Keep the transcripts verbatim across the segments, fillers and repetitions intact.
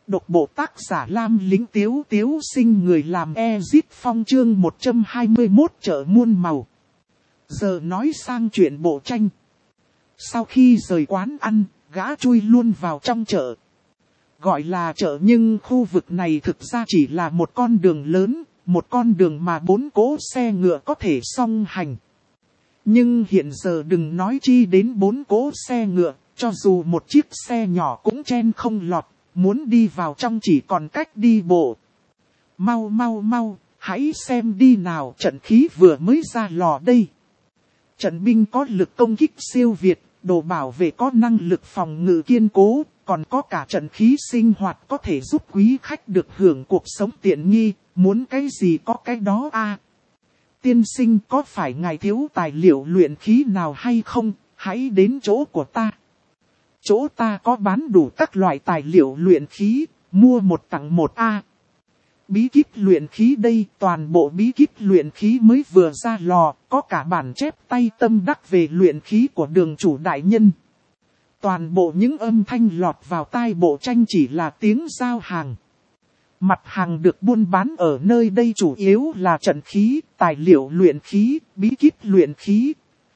Độc bộ tác giả Lam Lĩnh Tiếu Tiếu sinh người làm Ezit Phong chương một trăm hai mươi mốt chợ muôn màu. Giờ nói sang chuyện bộ tranh. Sau khi rời quán ăn, gã chui luôn vào trong chợ. Gọi là chợ nhưng khu vực này thực ra chỉ là một con đường lớn, một con đường mà bốn cỗ xe ngựa có thể song hành. Nhưng hiện giờ đừng nói chi đến bốn cỗ xe ngựa, cho dù một chiếc xe nhỏ cũng chen không lọt, muốn đi vào trong chỉ còn cách đi bộ. Mau mau mau, hãy xem đi nào, trận khí vừa mới ra lò đây. Trận binh có lực công kích siêu việt, đồ bảo vệ có năng lực phòng ngự kiên cố, còn có cả trận khí sinh hoạt có thể giúp quý khách được hưởng cuộc sống tiện nghi, muốn cái gì có cái đó a. Tiên sinh, có phải ngài thiếu tài liệu luyện khí nào hay không, hãy đến chỗ của ta. Chỗ ta có bán đủ các loại tài liệu luyện khí, mua một tặng một a. Bí kíp luyện khí đây, toàn bộ bí kíp luyện khí mới vừa ra lò, có cả bản chép tay tâm đắc về luyện khí của đường chủ đại nhân. Toàn bộ những âm thanh lọt vào tai bộ tranh chỉ là tiếng giao hàng. Mặt hàng được buôn bán ở nơi đây chủ yếu là trận khí, tài liệu luyện khí, bí kíp luyện khí.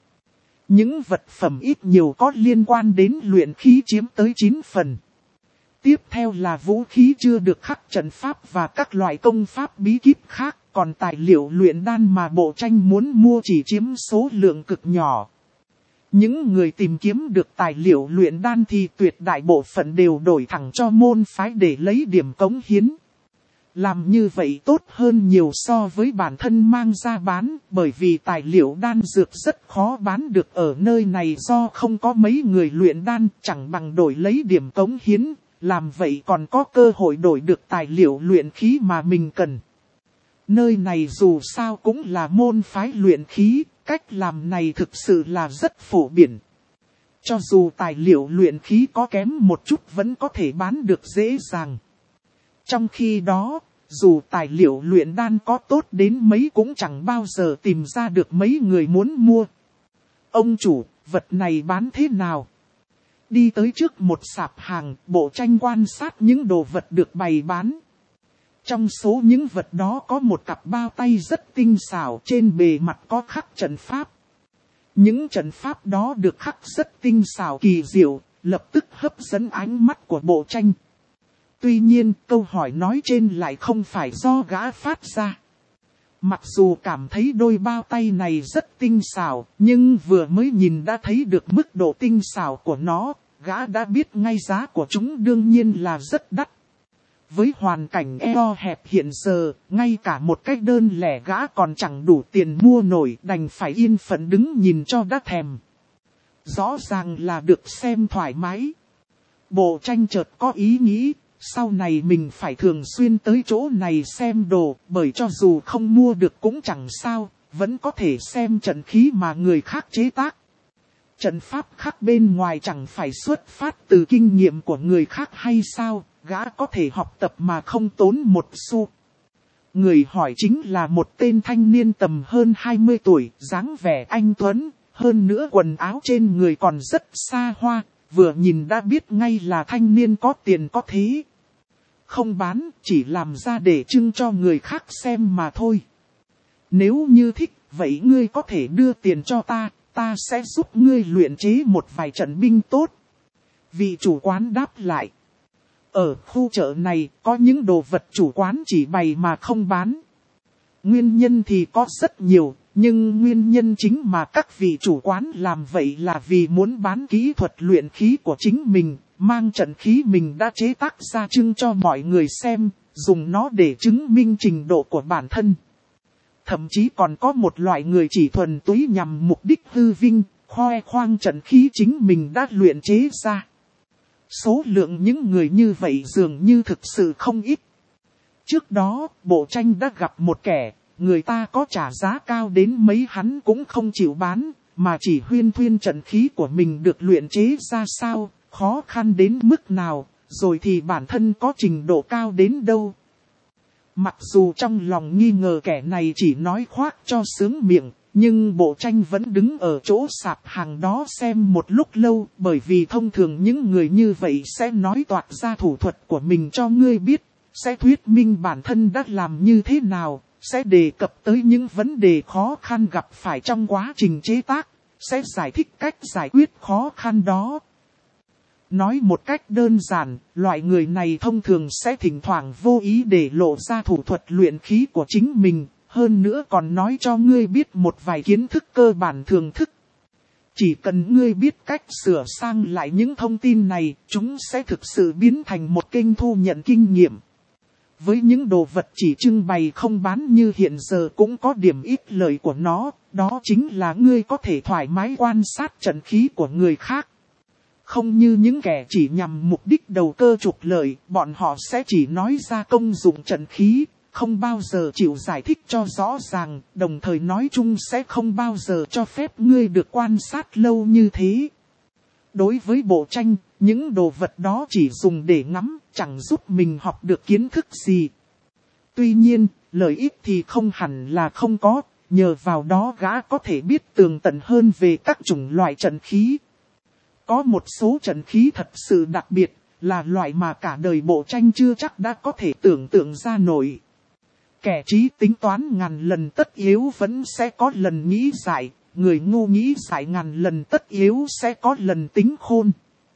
Những vật phẩm ít nhiều có liên quan đến luyện khí chiếm tới chín phần. Tiếp theo là vũ khí chưa được khắc trận pháp và các loại công pháp bí kíp khác, còn tài liệu luyện đan mà bộ tranh muốn mua chỉ chiếm số lượng cực nhỏ. Những người tìm kiếm được tài liệu luyện đan thì tuyệt đại bộ phận đều đổi thẳng cho môn phái để lấy điểm cống hiến. Làm như vậy tốt hơn nhiều so với bản thân mang ra bán, bởi vì tài liệu đan dược rất khó bán được ở nơi này do không có mấy người luyện đan, chẳng bằng đổi lấy điểm cống hiến, làm vậy còn có cơ hội đổi được tài liệu luyện khí mà mình cần. Nơi này dù sao cũng là môn phái luyện khí, cách làm này thực sự là rất phổ biến. Cho dù tài liệu luyện khí có kém một chút vẫn có thể bán được dễ dàng. Trong khi đó, dù tài liệu luyện đan có tốt đến mấy cũng chẳng bao giờ tìm ra được mấy người muốn mua. Ông chủ, vật này bán thế nào? Đi tới trước một sạp hàng, bộ tranh quan sát những đồ vật được bày bán. Trong số những vật đó có một cặp bao tay rất tinh xảo, trên bề mặt có khắc trận pháp. Những trận pháp đó được khắc rất tinh xảo kỳ diệu, lập tức hấp dẫn ánh mắt của bộ tranh. Tuy nhiên, câu hỏi nói trên lại không phải do gã phát ra. Mặc dù cảm thấy đôi bao tay này rất tinh xảo, nhưng vừa mới nhìn đã thấy được mức độ tinh xảo của nó, gã đã biết ngay giá của chúng đương nhiên là rất đắt. Với hoàn cảnh eo hẹp hiện giờ, ngay cả một cái đơn lẻ gã còn chẳng đủ tiền mua nổi, đành phải yên phận đứng nhìn cho đã thèm. Rõ ràng là được xem thoải mái. Bộ tranh chợt có ý nghĩ, sau này mình phải thường xuyên tới chỗ này xem đồ, bởi cho dù không mua được cũng chẳng sao, vẫn có thể xem trận khí mà người khác chế tác. Trận pháp khác bên ngoài chẳng phải xuất phát từ kinh nghiệm của người khác hay sao, gã có thể học tập mà không tốn một xu. Người hỏi chính là một tên thanh niên tầm hơn hai mươi tuổi, dáng vẻ anh tuấn, hơn nữa quần áo trên người còn rất xa hoa, vừa nhìn đã biết ngay là thanh niên có tiền có thế. Không bán, chỉ làm ra để trưng cho người khác xem mà thôi. Nếu như thích, vậy ngươi có thể đưa tiền cho ta, ta sẽ giúp ngươi luyện chế một vài trận binh tốt. Vị chủ quán đáp lại. Ở khu chợ này, có những đồ vật chủ quán chỉ bày mà không bán. Nguyên nhân thì có rất nhiều, nhưng nguyên nhân chính mà các vị chủ quán làm vậy là vì muốn bán kỹ thuật luyện khí của chính mình, mang trận khí mình đã chế tác ra trưng cho mọi người xem, dùng nó để chứng minh trình độ của bản thân. Thậm chí còn có một loại người chỉ thuần túy nhằm mục đích hư vinh, khoe khoang trận khí chính mình đã luyện chế ra. Số lượng những người như vậy dường như thực sự không ít. Trước đó, bộ tranh đã gặp một kẻ, người ta có trả giá cao đến mấy hắn cũng không chịu bán, mà chỉ huyên thuyên trận khí của mình được luyện chế ra sao, khó khăn đến mức nào, rồi thì bản thân có trình độ cao đến đâu. Mặc dù trong lòng nghi ngờ kẻ này chỉ nói khoác cho sướng miệng, nhưng bộ tranh vẫn đứng ở chỗ sạp hàng đó xem một lúc lâu, bởi vì thông thường những người như vậy sẽ nói toạc ra thủ thuật của mình cho ngươi biết, sẽ thuyết minh bản thân đã làm như thế nào, sẽ đề cập tới những vấn đề khó khăn gặp phải trong quá trình chế tác, sẽ giải thích cách giải quyết khó khăn đó. Nói một cách đơn giản, loại người này thông thường sẽ thỉnh thoảng vô ý để lộ ra thủ thuật luyện khí của chính mình, hơn nữa còn nói cho ngươi biết một vài kiến thức cơ bản thường thức. Chỉ cần ngươi biết cách sửa sang lại những thông tin này, chúng sẽ thực sự biến thành một kênh thu nhận kinh nghiệm. Với những đồ vật chỉ trưng bày không bán như hiện giờ cũng có điểm ít lợi của nó, đó chính là ngươi có thể thoải mái quan sát trận khí của người khác. Không như những kẻ chỉ nhằm mục đích đầu cơ trục lợi, bọn họ sẽ chỉ nói ra công dụng trận khí, không bao giờ chịu giải thích cho rõ ràng, đồng thời nói chung sẽ không bao giờ cho phép ngươi được quan sát lâu như thế. Đối với bộ tranh, những đồ vật đó chỉ dùng để ngắm, chẳng giúp mình học được kiến thức gì. Tuy nhiên, lợi ích thì không hẳn là không có, nhờ vào đó gã có thể biết tường tận hơn về các chủng loại trận khí. Có một số trận khí thật sự đặc biệt, là loại mà cả đời bộ tranh chưa chắc đã có thể tưởng tượng ra nổi. Kẻ trí tính toán ngàn lần tất yếu vẫn sẽ có lần nghĩ giải, người ngu nghĩ giải ngàn lần tất yếu sẽ có lần tính khôn.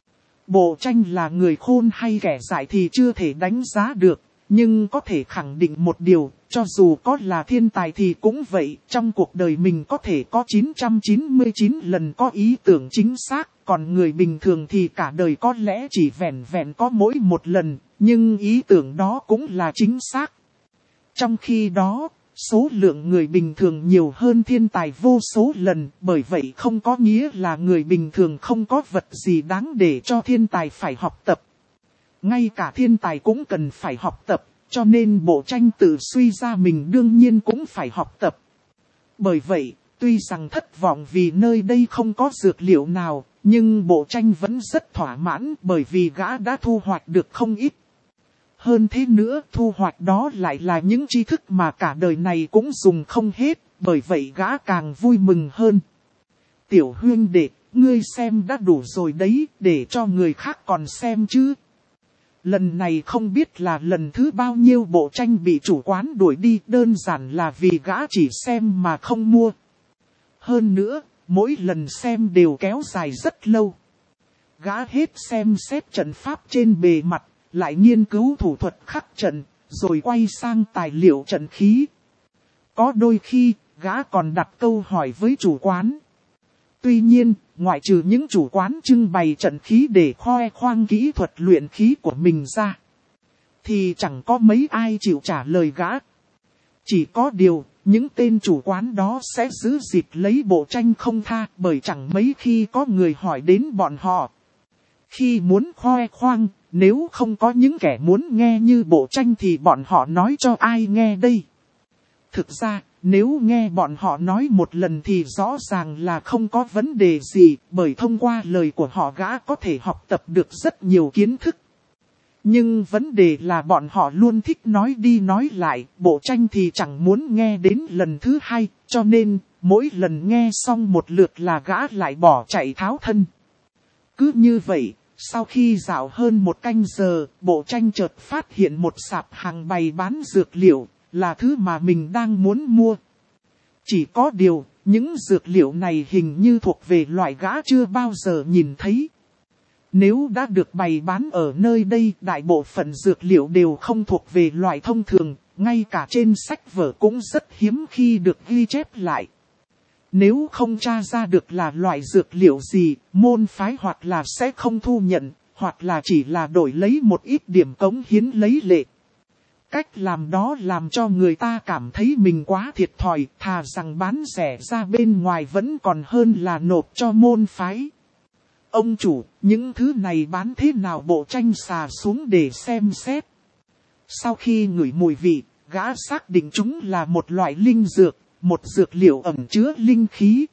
Bộ tranh là người khôn hay kẻ giải thì chưa thể đánh giá được, nhưng có thể khẳng định một điều, cho dù có là thiên tài thì cũng vậy, trong cuộc đời mình có thể có chín trăm chín mươi chín lần có ý tưởng chính xác, còn người bình thường thì cả đời có lẽ chỉ vẹn vẹn có mỗi một lần, nhưng ý tưởng đó cũng là chính xác. Trong khi đó, số lượng người bình thường nhiều hơn thiên tài vô số lần, bởi vậy không có nghĩa là người bình thường không có vật gì đáng để cho thiên tài phải học tập. Ngay cả thiên tài cũng cần phải học tập, cho nên bộ tranh tự suy ra mình đương nhiên cũng phải học tập. Bởi vậy, tuy rằng thất vọng vì nơi đây không có dược liệu nào, nhưng bộ tranh vẫn rất thỏa mãn bởi vì gã đã thu hoạch được không ít. Hơn thế nữa, thu hoạch đó lại là những tri thức mà cả đời này cũng dùng không hết, bởi vậy gã càng vui mừng hơn. Tiểu huynh đệ, ngươi xem đã đủ rồi đấy, để cho người khác còn xem chứ. Lần này không biết là lần thứ bao nhiêu bộ tranh bị chủ quán đuổi đi, đơn giản là vì gã chỉ xem mà không mua. Hơn nữa, mỗi lần xem đều kéo dài rất lâu. Gã hết xem xét trận pháp trên bề mặt, lại nghiên cứu thủ thuật khắc trận, rồi quay sang tài liệu trận khí. Có đôi khi, gã còn đặt câu hỏi với chủ quán. Tuy nhiên, ngoại trừ những chủ quán trưng bày trận khí để khoe khoang kỹ thuật luyện khí của mình ra, thì chẳng có mấy ai chịu trả lời gã. Chỉ có điều, những tên chủ quán đó sẽ giữ dịp lấy bộ tranh không tha, bởi chẳng mấy khi có người hỏi đến bọn họ. Khi muốn khoe khoang, nếu không có những kẻ muốn nghe như bộ tranh thì bọn họ nói cho ai nghe đây. Thực ra, nếu nghe bọn họ nói một lần thì rõ ràng là không có vấn đề gì, bởi thông qua lời của họ gã có thể học tập được rất nhiều kiến thức. Nhưng vấn đề là bọn họ luôn thích nói đi nói lại, bộ tranh thì chẳng muốn nghe đến lần thứ hai, cho nên mỗi lần nghe xong một lượt là gã lại bỏ chạy tháo thân. Cứ như vậy, sau khi dạo hơn một canh giờ, bộ tranh chợt phát hiện một sạp hàng bày bán dược liệu, là thứ mà mình đang muốn mua. Chỉ có điều, những dược liệu này hình như thuộc về loại gã chưa bao giờ nhìn thấy. Nếu đã được bày bán ở nơi đây, đại bộ phận dược liệu đều không thuộc về loại thông thường, ngay cả trên sách vở cũng rất hiếm khi được ghi chép lại. Nếu không tra ra được là loại dược liệu gì, môn phái hoặc là sẽ không thu nhận, hoặc là chỉ là đổi lấy một ít điểm cống hiến lấy lệ. Cách làm đó làm cho người ta cảm thấy mình quá thiệt thòi, thà rằng bán rẻ ra bên ngoài vẫn còn hơn là nộp cho môn phái. Ông chủ, những thứ này bán thế nào? Bộ tranh xà xuống để xem xét. Sau khi ngửi mùi vị, gã xác định chúng là một loại linh dược, một dược liệu ẩn chứa linh khí.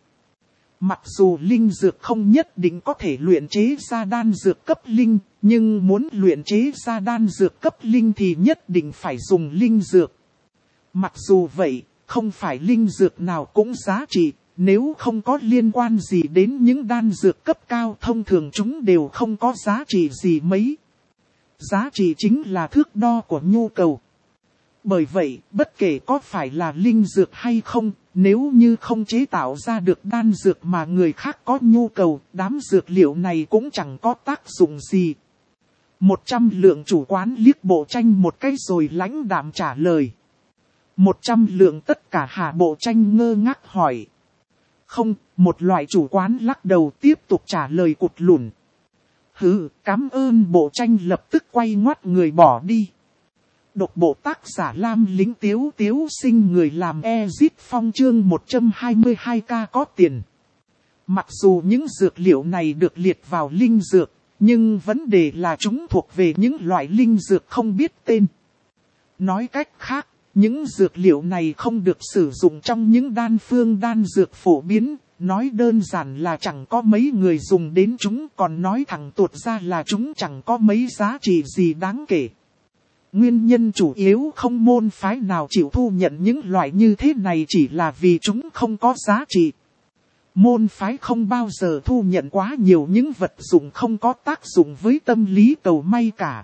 Mặc dù linh dược không nhất định có thể luyện chế ra đan dược cấp linh, nhưng muốn luyện chế ra đan dược cấp linh thì nhất định phải dùng linh dược. Mặc dù vậy, không phải linh dược nào cũng giá trị, nếu không có liên quan gì đến những đan dược cấp cao thông thường chúng đều không có giá trị gì mấy. Giá trị chính là thước đo của nhu cầu. Bởi vậy, bất kể có phải là linh dược hay không, nếu như không chế tạo ra được đan dược mà người khác có nhu cầu, đám dược liệu này cũng chẳng có tác dụng gì. Một trăm lượng chủ quán liếc Bộ Tranh một cái rồi lãnh đạm trả lời. Một trăm lượng tất cả Hà Bộ Tranh ngơ ngác hỏi. Không, một loại chủ quán lắc đầu tiếp tục trả lời cụt lủn. Hừ, cảm ơn. Bộ Tranh lập tức quay ngoắt người bỏ đi. Độc bộ tác giả Lam Lính Tiếu Tiếu Sinh người làm Ezit Phong chương một trăm hai mươi hai k có tiền. Mặc dù những dược liệu này được liệt vào linh dược, nhưng vấn đề là chúng thuộc về những loại linh dược không biết tên. Nói cách khác, những dược liệu này không được sử dụng trong những đan phương đan dược phổ biến, nói đơn giản là chẳng có mấy người dùng đến chúng, còn nói thẳng tuột ra là chúng chẳng có mấy giá trị gì đáng kể. Nguyên nhân chủ yếu không môn phái nào chịu thu nhận những loại như thế này chỉ là vì chúng không có giá trị. Môn phái không bao giờ thu nhận quá nhiều những vật dụng không có tác dụng với tâm lý cầu may cả.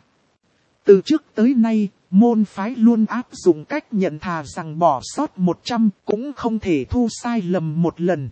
Từ trước tới nay, môn phái luôn áp dụng cách nhận thà rằng bỏ sót một trăm cũng không thể thu sai lầm một lần.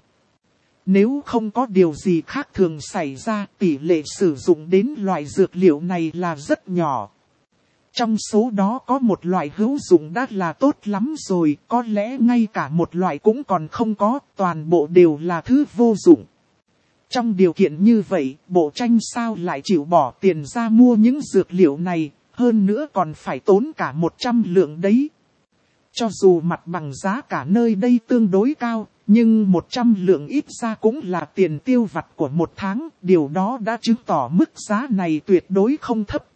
Nếu không có điều gì khác thường xảy ra, tỷ lệ sử dụng đến loại dược liệu này là rất nhỏ. Trong số đó có một loại hữu dụng đã là tốt lắm rồi, có lẽ ngay cả một loại cũng còn không có, toàn bộ đều là thứ vô dụng. Trong điều kiện như vậy, Bộ Tranh sao lại chịu bỏ tiền ra mua những dược liệu này, hơn nữa còn phải tốn cả một trăm lượng đấy. Cho dù mặt bằng giá cả nơi đây tương đối cao, nhưng một trăm lượng ít ra cũng là tiền tiêu vặt của một tháng, điều đó đã chứng tỏ mức giá này tuyệt đối không thấp.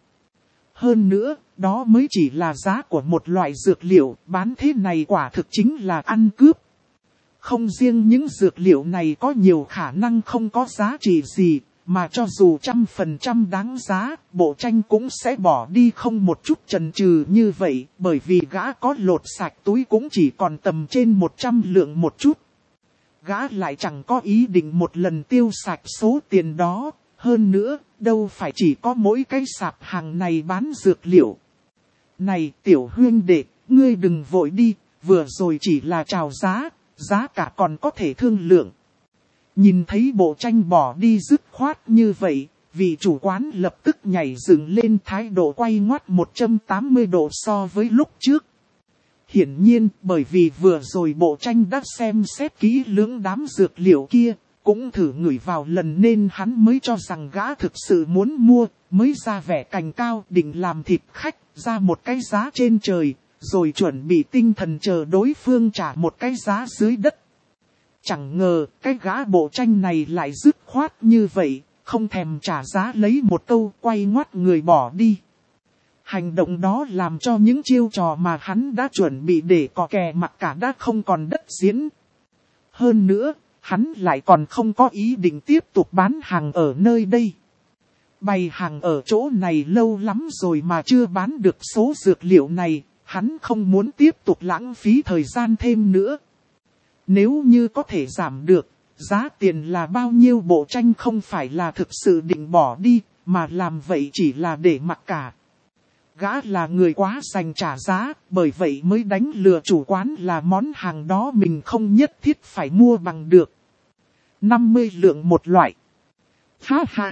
Hơn nữa, đó mới chỉ là giá của một loại dược liệu, bán thế này quả thực chính là ăn cướp. Không riêng những dược liệu này có nhiều khả năng không có giá trị gì, mà cho dù trăm phần trăm đáng giá, Bộ Tranh cũng sẽ bỏ đi không một chút chần chừ như vậy, bởi vì gã có lột sạch túi cũng chỉ còn tầm trên một trăm lượng một chút. Gã lại chẳng có ý định một lần tiêu sạch số tiền đó. Hơn nữa, đâu phải chỉ có mỗi cái sạp hàng này bán dược liệu. Này tiểu huynh đệ, ngươi đừng vội đi, vừa rồi chỉ là chào giá, giá cả còn có thể thương lượng. Nhìn thấy Bộ Tranh bỏ đi dứt khoát như vậy, vị chủ quán lập tức nhảy dựng lên thái độ quay ngoắt một trăm tám mươi độ so với lúc trước. Hiển nhiên, bởi vì vừa rồi Bộ Tranh đã xem xét kỹ lưỡng đám dược liệu kia. Cũng thử ngửi vào lần nên hắn mới cho rằng gã thực sự muốn mua, mới ra vẻ cành cao định làm thịt khách, ra một cái giá trên trời, rồi chuẩn bị tinh thần chờ đối phương trả một cái giá dưới đất. Chẳng ngờ, cái gã Bộ Tranh này lại dứt khoát như vậy, không thèm trả giá lấy một câu quay ngoắt người bỏ đi. Hành động đó làm cho những chiêu trò mà hắn đã chuẩn bị để cò kè mặt cả đã không còn đất diễn. Hơn nữa, hắn lại còn không có ý định tiếp tục bán hàng ở nơi đây. Bày hàng ở chỗ này lâu lắm rồi mà chưa bán được số dược liệu này, hắn không muốn tiếp tục lãng phí thời gian thêm nữa. Nếu như có thể giảm được, giá tiền là bao nhiêu Bộ Tranh không phải là thực sự định bỏ đi, mà làm vậy chỉ là để mặc cả. Gã là người quá dành trả giá, bởi vậy mới đánh lừa chủ quán là món hàng đó mình không nhất thiết phải mua bằng được. năm mươi lượng một loại. Ha ha.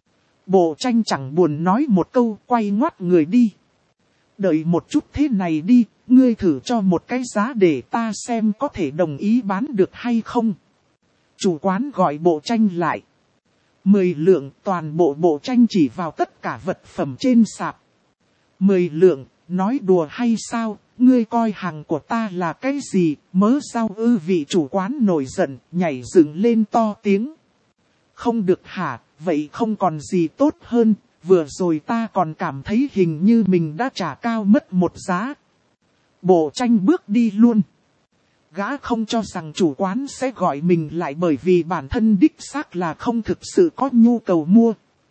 Bộ Tranh chẳng buồn nói một câu quay ngoắt người đi. Đợi một chút thế này đi, ngươi thử cho một cái giá để ta xem có thể đồng ý bán được hay không. Chủ quán gọi Bộ Tranh lại. Mười lượng toàn bộ Bộ Tranh chỉ vào tất cả vật phẩm trên sạp. Mười lượng, nói đùa hay sao, ngươi coi hàng của ta là cái gì, mớ sao ư? Vị chủ quán nổi giận, nhảy dựng lên to tiếng. Không được hả, vậy không còn gì tốt hơn, vừa rồi ta còn cảm thấy hình như mình đã trả cao mất một giá. Bộ Tranh bước đi luôn. Gã không cho rằng chủ quán sẽ gọi mình lại bởi vì bản thân đích xác là không thực sự có nhu cầu mua.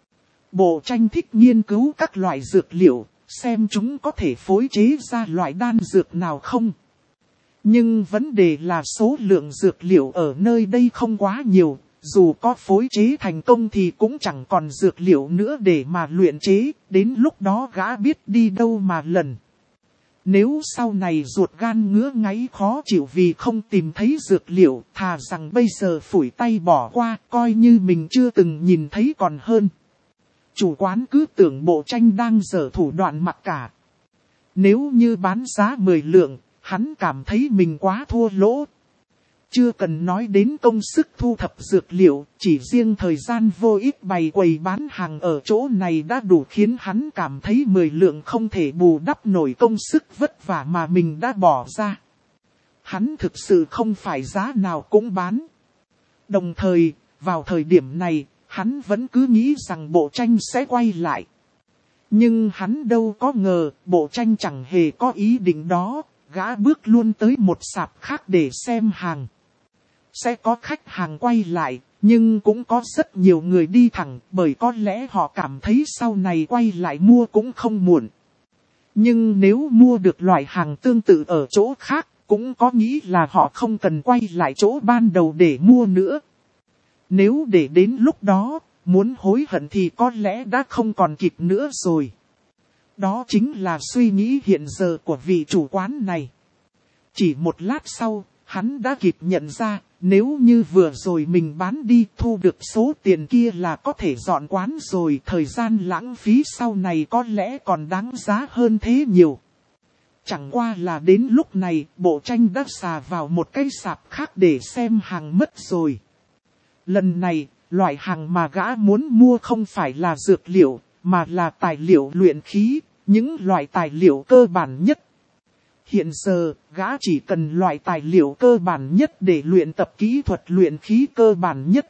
Bộ Tranh thích nghiên cứu các loại dược liệu, xem chúng có thể phối chế ra loại đan dược nào không. Nhưng vấn đề là số lượng dược liệu ở nơi đây không quá nhiều, dù có phối chế thành công thì cũng chẳng còn dược liệu nữa để mà luyện chế, đến lúc đó gã biết đi đâu mà lần. Nếu sau này ruột gan ngứa ngáy khó chịu vì không tìm thấy dược liệu, thà rằng bây giờ phủi tay bỏ qua, coi như mình chưa từng nhìn thấy còn hơn. Chủ quán cứ tưởng Bộ Tranh đang giở thủ đoạn mặc cả. Nếu như bán giá mười lượng, hắn cảm thấy mình quá thua lỗ. Chưa cần nói đến công sức thu thập dược liệu, chỉ riêng thời gian vô ích bày quầy bán hàng ở chỗ này đã đủ khiến hắn cảm thấy mười lượng không thể bù đắp nổi công sức vất vả mà mình đã bỏ ra. Hắn thực sự không phải giá nào cũng bán. Đồng thời, vào thời điểm này, hắn vẫn cứ nghĩ rằng Bộ Tranh sẽ quay lại. Nhưng hắn đâu có ngờ, Bộ Tranh chẳng hề có ý định đó, gã bước luôn tới một sạp khác để xem hàng. Sẽ có khách hàng quay lại, nhưng cũng có rất nhiều người đi thẳng, bởi có lẽ họ cảm thấy sau này quay lại mua cũng không muộn. Nhưng nếu mua được loại hàng tương tự ở chỗ khác, cũng có nghĩ là họ không cần quay lại chỗ ban đầu để mua nữa. Nếu để đến lúc đó, muốn hối hận thì có lẽ đã không còn kịp nữa rồi. Đó chính là suy nghĩ hiện giờ của vị chủ quán này. Chỉ một lát sau, hắn đã kịp nhận ra, nếu như vừa rồi mình bán đi thu được số tiền kia là có thể dọn quán rồi, thời gian lãng phí sau này có lẽ còn đáng giá hơn thế nhiều. Chẳng qua là đến lúc này, Bộ Tranh đã xà vào một cái sạp khác để xem hàng mất rồi. Lần này, loại hàng mà gã muốn mua không phải là dược liệu, mà là tài liệu luyện khí, những loại tài liệu cơ bản nhất. Hiện giờ, gã chỉ cần loại tài liệu cơ bản nhất để luyện tập kỹ thuật luyện khí cơ bản nhất.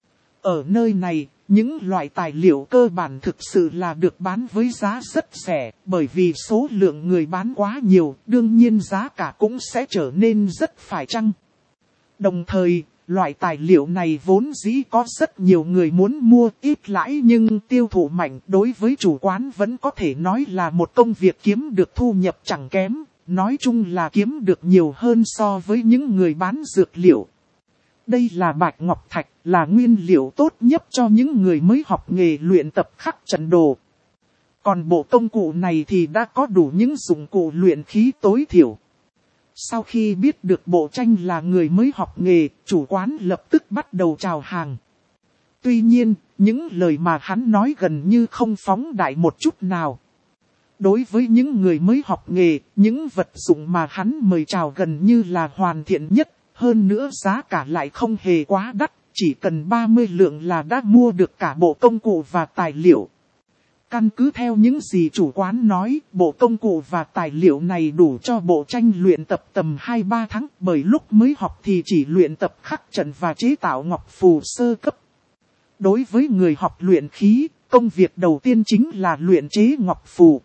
Ở nơi này, những loại tài liệu cơ bản thực sự là được bán với giá rất rẻ, bởi vì số lượng người bán quá nhiều, đương nhiên giá cả cũng sẽ trở nên rất phải chăng. Đồng thời, loại tài liệu này vốn dĩ có rất nhiều người muốn mua, ít lãi nhưng tiêu thụ mạnh, đối với chủ quán vẫn có thể nói là một công việc kiếm được thu nhập chẳng kém. Nói chung là kiếm được nhiều hơn so với những người bán dược liệu. Đây là bạch ngọc thạch, là nguyên liệu tốt nhất cho những người mới học nghề luyện tập khắc trận đồ. Còn bộ công cụ này thì đã có đủ những dụng cụ luyện khí tối thiểu. Sau khi biết được Bộ Tranh là người mới học nghề, chủ quán lập tức bắt đầu chào hàng. Tuy nhiên, những lời mà hắn nói gần như không phóng đại một chút nào. Đối với những người mới học nghề, những vật dụng mà hắn mời chào gần như là hoàn thiện nhất, hơn nữa giá cả lại không hề quá đắt, chỉ cần ba mươi lượng là đã mua được cả bộ công cụ và tài liệu. Căn cứ theo những gì chủ quán nói, bộ công cụ và tài liệu này đủ cho Bộ Tranh luyện tập tầm hai ba tháng, bởi lúc mới học thì chỉ luyện tập khắc trận và chế tạo ngọc phù sơ cấp. Đối với người học luyện khí, công việc đầu tiên chính là luyện chế ngọc phù.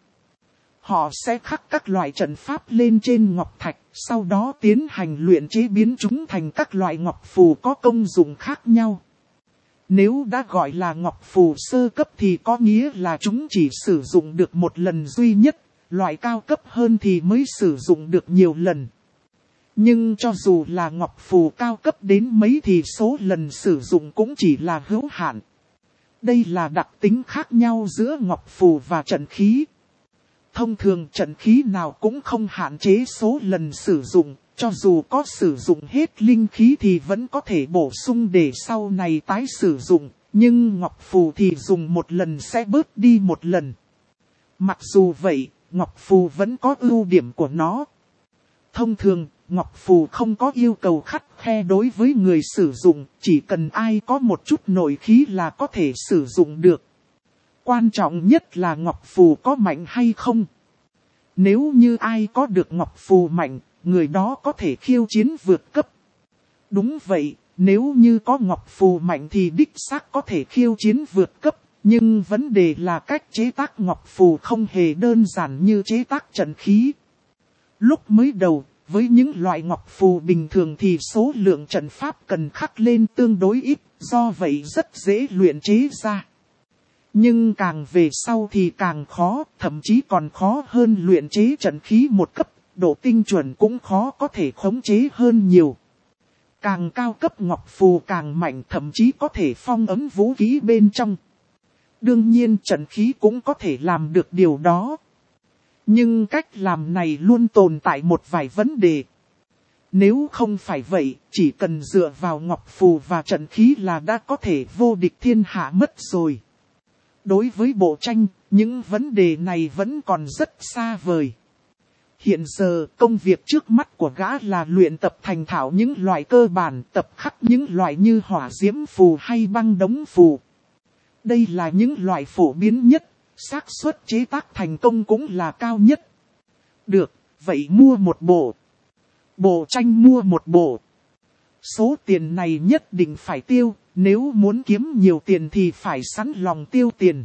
Họ sẽ khắc các loại trận pháp lên trên ngọc thạch, sau đó tiến hành luyện chế biến chúng thành các loại ngọc phù có công dụng khác nhau. Nếu đã gọi là ngọc phù sơ cấp thì có nghĩa là chúng chỉ sử dụng được một lần duy nhất, loại cao cấp hơn thì mới sử dụng được nhiều lần. Nhưng cho dù là ngọc phù cao cấp đến mấy thì số lần sử dụng cũng chỉ là hữu hạn. Đây là đặc tính khác nhau giữa ngọc phù và trận khí. Thông thường trận khí nào cũng không hạn chế số lần sử dụng, cho dù có sử dụng hết linh khí thì vẫn có thể bổ sung để sau này tái sử dụng, nhưng ngọc phù thì dùng một lần sẽ bớt đi một lần. Mặc dù vậy, ngọc phù vẫn có ưu điểm của nó. Thông thường, ngọc phù không có yêu cầu khắt khe đối với người sử dụng, chỉ cần ai có một chút nội khí là có thể sử dụng được. Quan trọng nhất là ngọc phù có mạnh hay không. Nếu như ai có được ngọc phù mạnh, người đó có thể khiêu chiến vượt cấp. Đúng vậy, nếu như có ngọc phù mạnh thì đích xác có thể khiêu chiến vượt cấp. Nhưng vấn đề là cách chế tác ngọc phù không hề đơn giản như chế tác trận khí. Lúc mới đầu, với những loại ngọc phù bình thường thì số lượng trận pháp cần khắc lên tương đối ít, do vậy rất dễ luyện chế ra. Nhưng càng về sau thì càng khó, thậm chí còn khó hơn luyện chế trận khí một cấp, độ tinh chuẩn cũng khó có thể khống chế hơn nhiều. Càng cao cấp ngọc phù càng mạnh, thậm chí có thể phong ấn vũ khí bên trong. Đương nhiên trận khí cũng có thể làm được điều đó. Nhưng cách làm này luôn tồn tại một vài vấn đề. Nếu không phải vậy, chỉ cần dựa vào ngọc phù và trận khí là đã có thể vô địch thiên hạ mất rồi. Đối với bộ tranh, những vấn đề này vẫn còn rất xa vời. Hiện giờ, công việc trước mắt của gã là luyện tập thành thạo những loại cơ bản, tập khắc những loại như hỏa diễm phù hay băng đống phù. Đây là những loại phổ biến nhất, xác suất chế tác thành công cũng là cao nhất. Được, vậy mua một bộ. Bộ tranh mua một bộ. Số tiền này nhất định phải tiêu, nếu muốn kiếm nhiều tiền thì phải sẵn lòng tiêu tiền.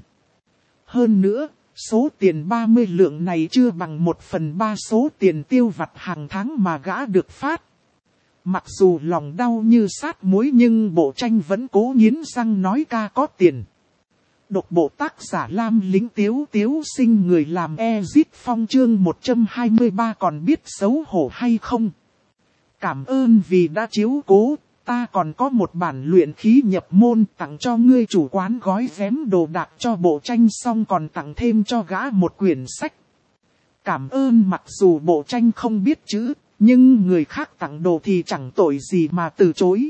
Hơn nữa, số tiền ba mươi lượng này chưa bằng một phần ba số tiền tiêu vặt hàng tháng mà gã được phát. Mặc dù lòng đau như sát muối nhưng bộ tranh vẫn cố nghiến răng nói ca có tiền. Độc bộ tác giả Lam Lính Tiếu Tiếu Sinh người làm Ezit Phong chương một trăm hai mươi ba còn biết xấu hổ hay không? Cảm ơn vì đã chiếu cố, ta còn có một bản luyện khí nhập môn tặng cho ngươi. Chủ quán gói ghém đồ đạc cho bộ tranh xong còn tặng thêm cho gã một quyển sách. Cảm ơn, mặc dù bộ tranh không biết chữ, nhưng người khác tặng đồ thì chẳng tội gì mà từ chối.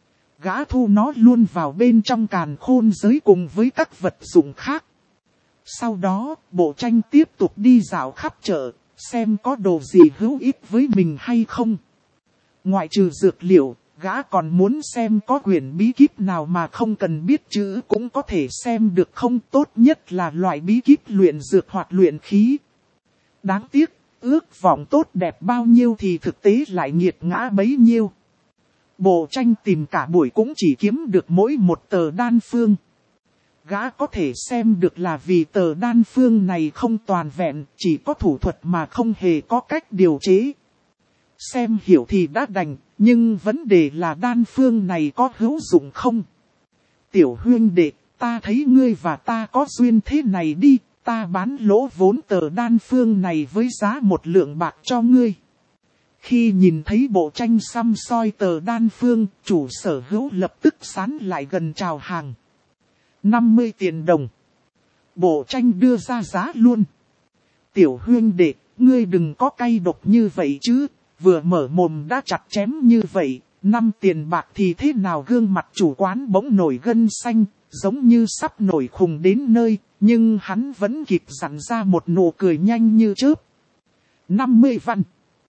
Gã thu nó luôn vào bên trong càn khôn giới cùng với các vật dụng khác. Sau đó, bộ tranh tiếp tục đi dạo khắp chợ, xem có đồ gì hữu ích với mình hay không. Ngoại trừ dược liệu, gã còn muốn xem có quyển bí kíp nào mà không cần biết chữ cũng có thể xem được không, tốt nhất là loại bí kíp luyện dược hoặc luyện khí. Đáng tiếc, ước vọng tốt đẹp bao nhiêu thì thực tế lại nghiệt ngã bấy nhiêu. Bộ tranh tìm cả buổi cũng chỉ kiếm được mỗi một tờ đan phương. Gã có thể xem được là vì tờ đan phương này không toàn vẹn, chỉ có thủ thuật mà không hề có cách điều chế. Xem hiểu thì đã đành, nhưng vấn đề là đan phương này có hữu dụng không? Tiểu huynh đệ, ta thấy ngươi và ta có duyên thế này đi, ta bán lỗ vốn tờ đan phương này với giá một lượng bạc cho ngươi. Khi nhìn thấy bộ tranh xăm soi tờ đan phương, chủ sở hữu lập tức sán lại gần chào hàng. năm mươi tiền đồng. Bộ tranh đưa ra giá luôn. Tiểu huynh đệ, ngươi đừng có cay độc như vậy chứ, vừa mở mồm đã chặt chém như vậy, năm tiền bạc thì thế nào? Gương mặt chủ quán bỗng nổi gân xanh, giống như sắp nổi khùng đến nơi, nhưng hắn vẫn kịp dặn ra một nụ cười nhanh như chớp. năm mươi văn.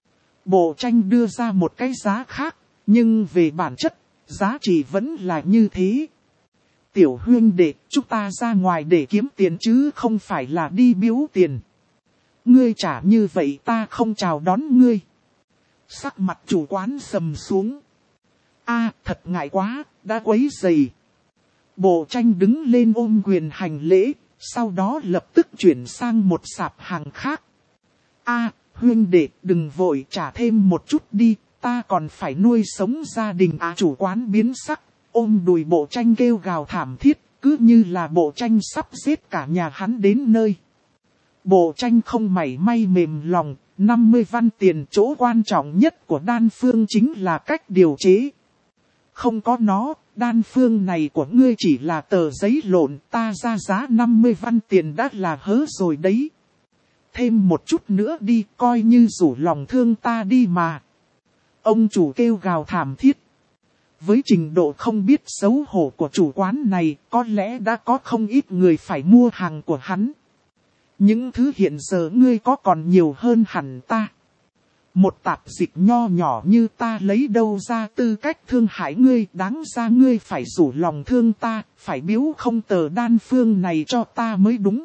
Bộ tranh đưa ra một cái giá khác, nhưng về bản chất, giá trị vẫn là như thế. Tiểu huynh đệ, chúng ta ra ngoài để kiếm tiền chứ không phải là đi biếu tiền. Ngươi trả như vậy ta không chào đón ngươi. Sắc mặt chủ quán sầm xuống. A, thật ngại quá, đã quấy rầy. Bộ tranh đứng lên ôm quyền hành lễ, sau đó lập tức chuyển sang một sạp hàng khác. A, huynh đệ, đừng vội, trả thêm một chút đi, ta còn phải nuôi sống gia đình. À, chủ quán biến sắc, ôm đùi bộ tranh kêu gào thảm thiết, cứ như là bộ tranh sắp giết cả nhà hắn đến nơi. Bộ tranh không mảy may mềm lòng, năm mươi văn tiền. Chỗ quan trọng nhất của đan phương chính là cách điều chế. Không có nó, đan phương này của ngươi chỉ là tờ giấy lộn, ta ra giá năm mươi văn tiền đã là hớ rồi đấy. Thêm một chút nữa đi, coi như rủ lòng thương ta đi mà. Ông chủ kêu gào thảm thiết. Với trình độ không biết xấu hổ của chủ quán này, có lẽ đã có không ít người phải mua hàng của hắn. Những thứ hiện giờ ngươi có còn nhiều hơn hẳn ta. Một tạp dịch nho nhỏ như ta lấy đâu ra tư cách thương hại ngươi, đáng ra ngươi phải rủ lòng thương ta, phải biếu không tờ đan phương này cho ta mới đúng.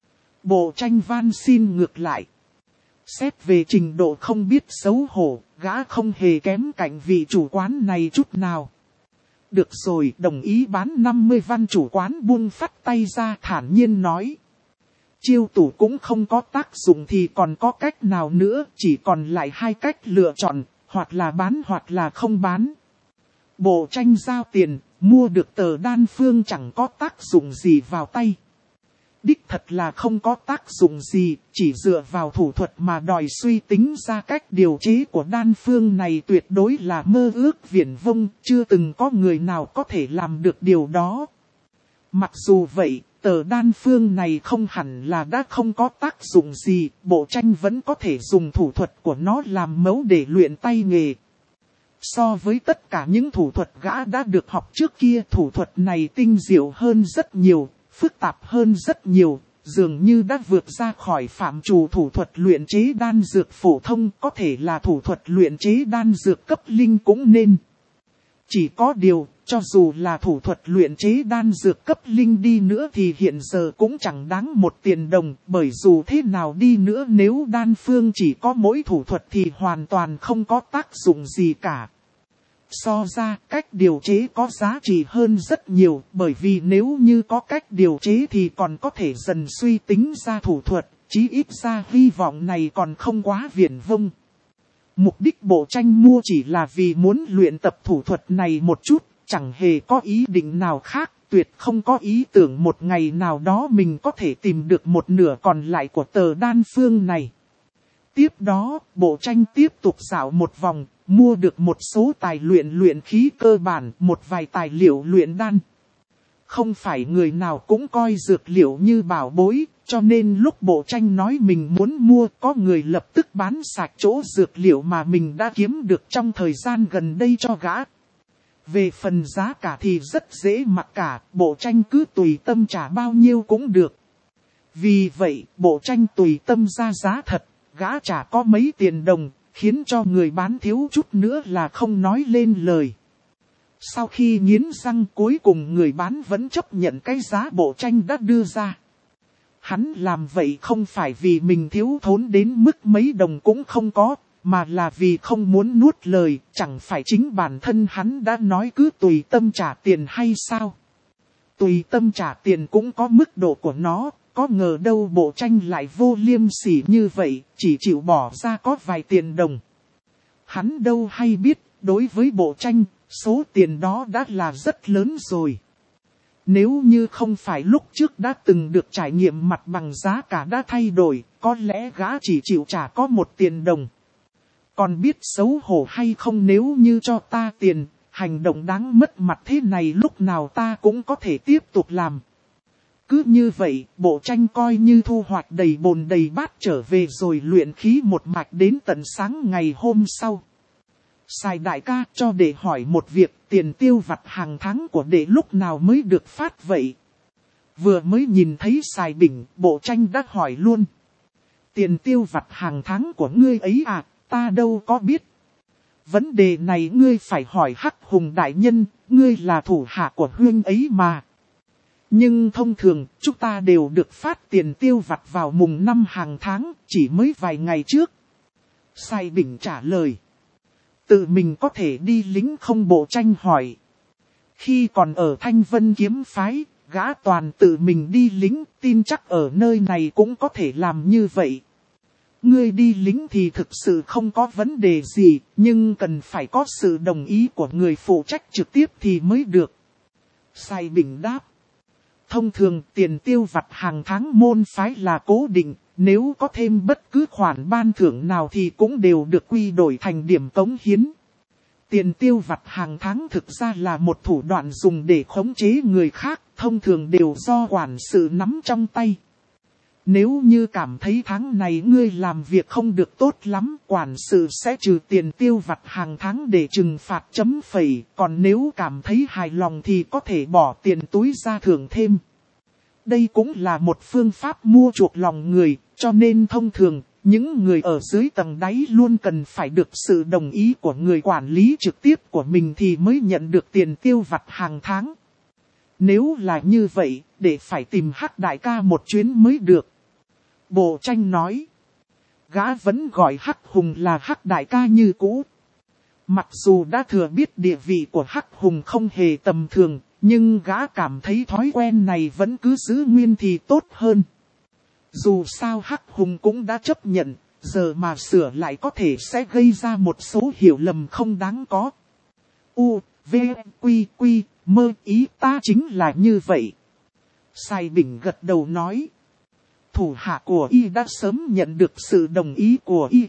Bộ tranh van xin ngược lại. Xét về trình độ không biết xấu hổ, gã không hề kém cạnh vị chủ quán này chút nào. Được rồi, đồng ý bán năm mươi văn. Chủ quán buông phắt tay ra thản nhiên nói. Chiêu tủ cũng không có tác dụng thì còn có cách nào nữa, chỉ còn lại hai cách lựa chọn, hoặc là bán hoặc là không bán. Bộ tranh giao tiền, mua được tờ đan phương chẳng có tác dụng gì vào tay. Đích thật là không có tác dụng gì, chỉ dựa vào thủ thuật mà đòi suy tính ra cách điều chế của đan phương này tuyệt đối là mơ ước viển vông, chưa từng có người nào có thể làm được điều đó. Mặc dù vậy, tờ đan phương này không hẳn là đã không có tác dụng gì, Bộ Tranh vẫn có thể dùng thủ thuật của nó làm mẫu để luyện tay nghề. So với tất cả những thủ thuật gã đã được học trước kia, thủ thuật này tinh diệu hơn rất nhiều, phức tạp hơn rất nhiều, dường như đã vượt ra khỏi phạm trù thủ thuật luyện chế đan dược phổ thông, có thể là thủ thuật luyện chế đan dược cấp linh cũng nên. Chỉ có điều, cho dù là thủ thuật luyện chế đan dược cấp linh đi nữa thì hiện giờ cũng chẳng đáng một tiền đồng, bởi dù thế nào đi nữa nếu đan phương chỉ có mỗi thủ thuật thì hoàn toàn không có tác dụng gì cả. So ra, cách điều chế có giá trị hơn rất nhiều, bởi vì nếu như có cách điều chế thì còn có thể dần suy tính ra thủ thuật, chí ít ra hy vọng này còn không quá viển vông. Mục đích Bộ Tranh mua chỉ là vì muốn luyện tập thủ thuật này một chút, chẳng hề có ý định nào khác, tuyệt không có ý tưởng một ngày nào đó mình có thể tìm được một nửa còn lại của tờ đan phương này. Tiếp đó, Bộ Tranh tiếp tục dạo một vòng, mua được một số tài luyện luyện khí cơ bản, một vài tài liệu luyện đan. Không phải người nào cũng coi dược liệu như bảo bối, cho nên lúc Bộ Tranh nói mình muốn mua, có người lập tức bán sạch chỗ dược liệu mà mình đã kiếm được trong thời gian gần đây cho gã. Về phần giá cả thì rất dễ mặc cả, Bộ Tranh cứ tùy tâm trả bao nhiêu cũng được. Vì vậy, Bộ Tranh tùy tâm ra giá thật, gã chả có mấy tiền đồng, khiến cho người bán thiếu chút nữa là không nói lên lời. Sau khi nghiến răng cuối cùng người bán vẫn chấp nhận cái giá Bộ Tranh đã đưa ra. Hắn làm vậy không phải vì mình thiếu thốn đến mức mấy đồng cũng không có, mà là vì không muốn nuốt lời, chẳng phải chính bản thân hắn đã nói cứ tùy tâm trả tiền hay sao. Tùy tâm trả tiền cũng có mức độ của nó, có ngờ đâu Bộ Tranh lại vô liêm sỉ như vậy, chỉ chịu bỏ ra có vài tiền đồng. Hắn đâu hay biết, đối với Bộ Tranh, số tiền đó đã là rất lớn rồi. Nếu như không phải lúc trước đã từng được trải nghiệm mặt bằng giá cả đã thay đổi, có lẽ gã chỉ chịu trả có một tiền đồng. Còn biết xấu hổ hay không nếu như cho ta tiền, hành động đáng mất mặt thế này lúc nào ta cũng có thể tiếp tục làm. Cứ như vậy, Bộ Tranh coi như thu hoạch đầy bồn đầy bát trở về rồi luyện khí một mạch đến tận sáng ngày hôm sau. Sài đại ca cho đệ hỏi một việc, tiền tiêu vặt hàng tháng của đệ lúc nào mới được phát vậy? Vừa mới nhìn thấy Sài Bình, Bộ Tranh đã hỏi luôn. Tiền tiêu vặt hàng tháng của ngươi ấy à, ta đâu có biết. Vấn đề này ngươi phải hỏi Hắc Hùng đại nhân, ngươi là thủ hạ của huynh ấy mà. Nhưng thông thường, chúng ta đều được phát tiền tiêu vặt vào mùng năm hàng tháng, chỉ mới vài ngày trước. Sài Bình trả lời. Tự mình có thể đi lính không? Bộ Tranh hỏi. Khi còn ở Thanh Vân kiếm phái, gã toàn tự mình đi lính, tin chắc ở nơi này cũng có thể làm như vậy. Ngươi đi lính thì thực sự không có vấn đề gì, nhưng cần phải có sự đồng ý của người phụ trách trực tiếp thì mới được. Sài Bình đáp. Thông thường tiền tiêu vặt hàng tháng môn phái là cố định, nếu có thêm bất cứ khoản ban thưởng nào thì cũng đều được quy đổi thành điểm cống hiến. Tiền tiêu vặt hàng tháng thực ra là một thủ đoạn dùng để khống chế người khác, thông thường đều do quản sự nắm trong tay. Nếu như cảm thấy tháng này ngươi làm việc không được tốt lắm, quản sự sẽ trừ tiền tiêu vặt hàng tháng để trừng phạt chấm phẩy, còn nếu cảm thấy hài lòng thì có thể bỏ tiền túi ra thưởng thêm. Đây cũng là một phương pháp mua chuộc lòng người, cho nên thông thường, những người ở dưới tầng đáy luôn cần phải được sự đồng ý của người quản lý trực tiếp của mình thì mới nhận được tiền tiêu vặt hàng tháng. Nếu là như vậy, để phải tìm Hắc đại ca một chuyến mới được. Bộ Tranh nói. Gã vẫn gọi Hắc Hùng là Hắc đại ca như cũ. Mặc dù đã thừa biết địa vị của Hắc Hùng không hề tầm thường, nhưng gã cảm thấy thói quen này vẫn cứ giữ nguyên thì tốt hơn. Dù sao Hắc Hùng cũng đã chấp nhận, giờ mà sửa lại có thể sẽ gây ra một số hiểu lầm không đáng có. U, V, Quy, Quy, mơ ý ta chính là như vậy. Sài Bình gật đầu nói. Thủ hạ của y đã sớm nhận được sự đồng ý của y.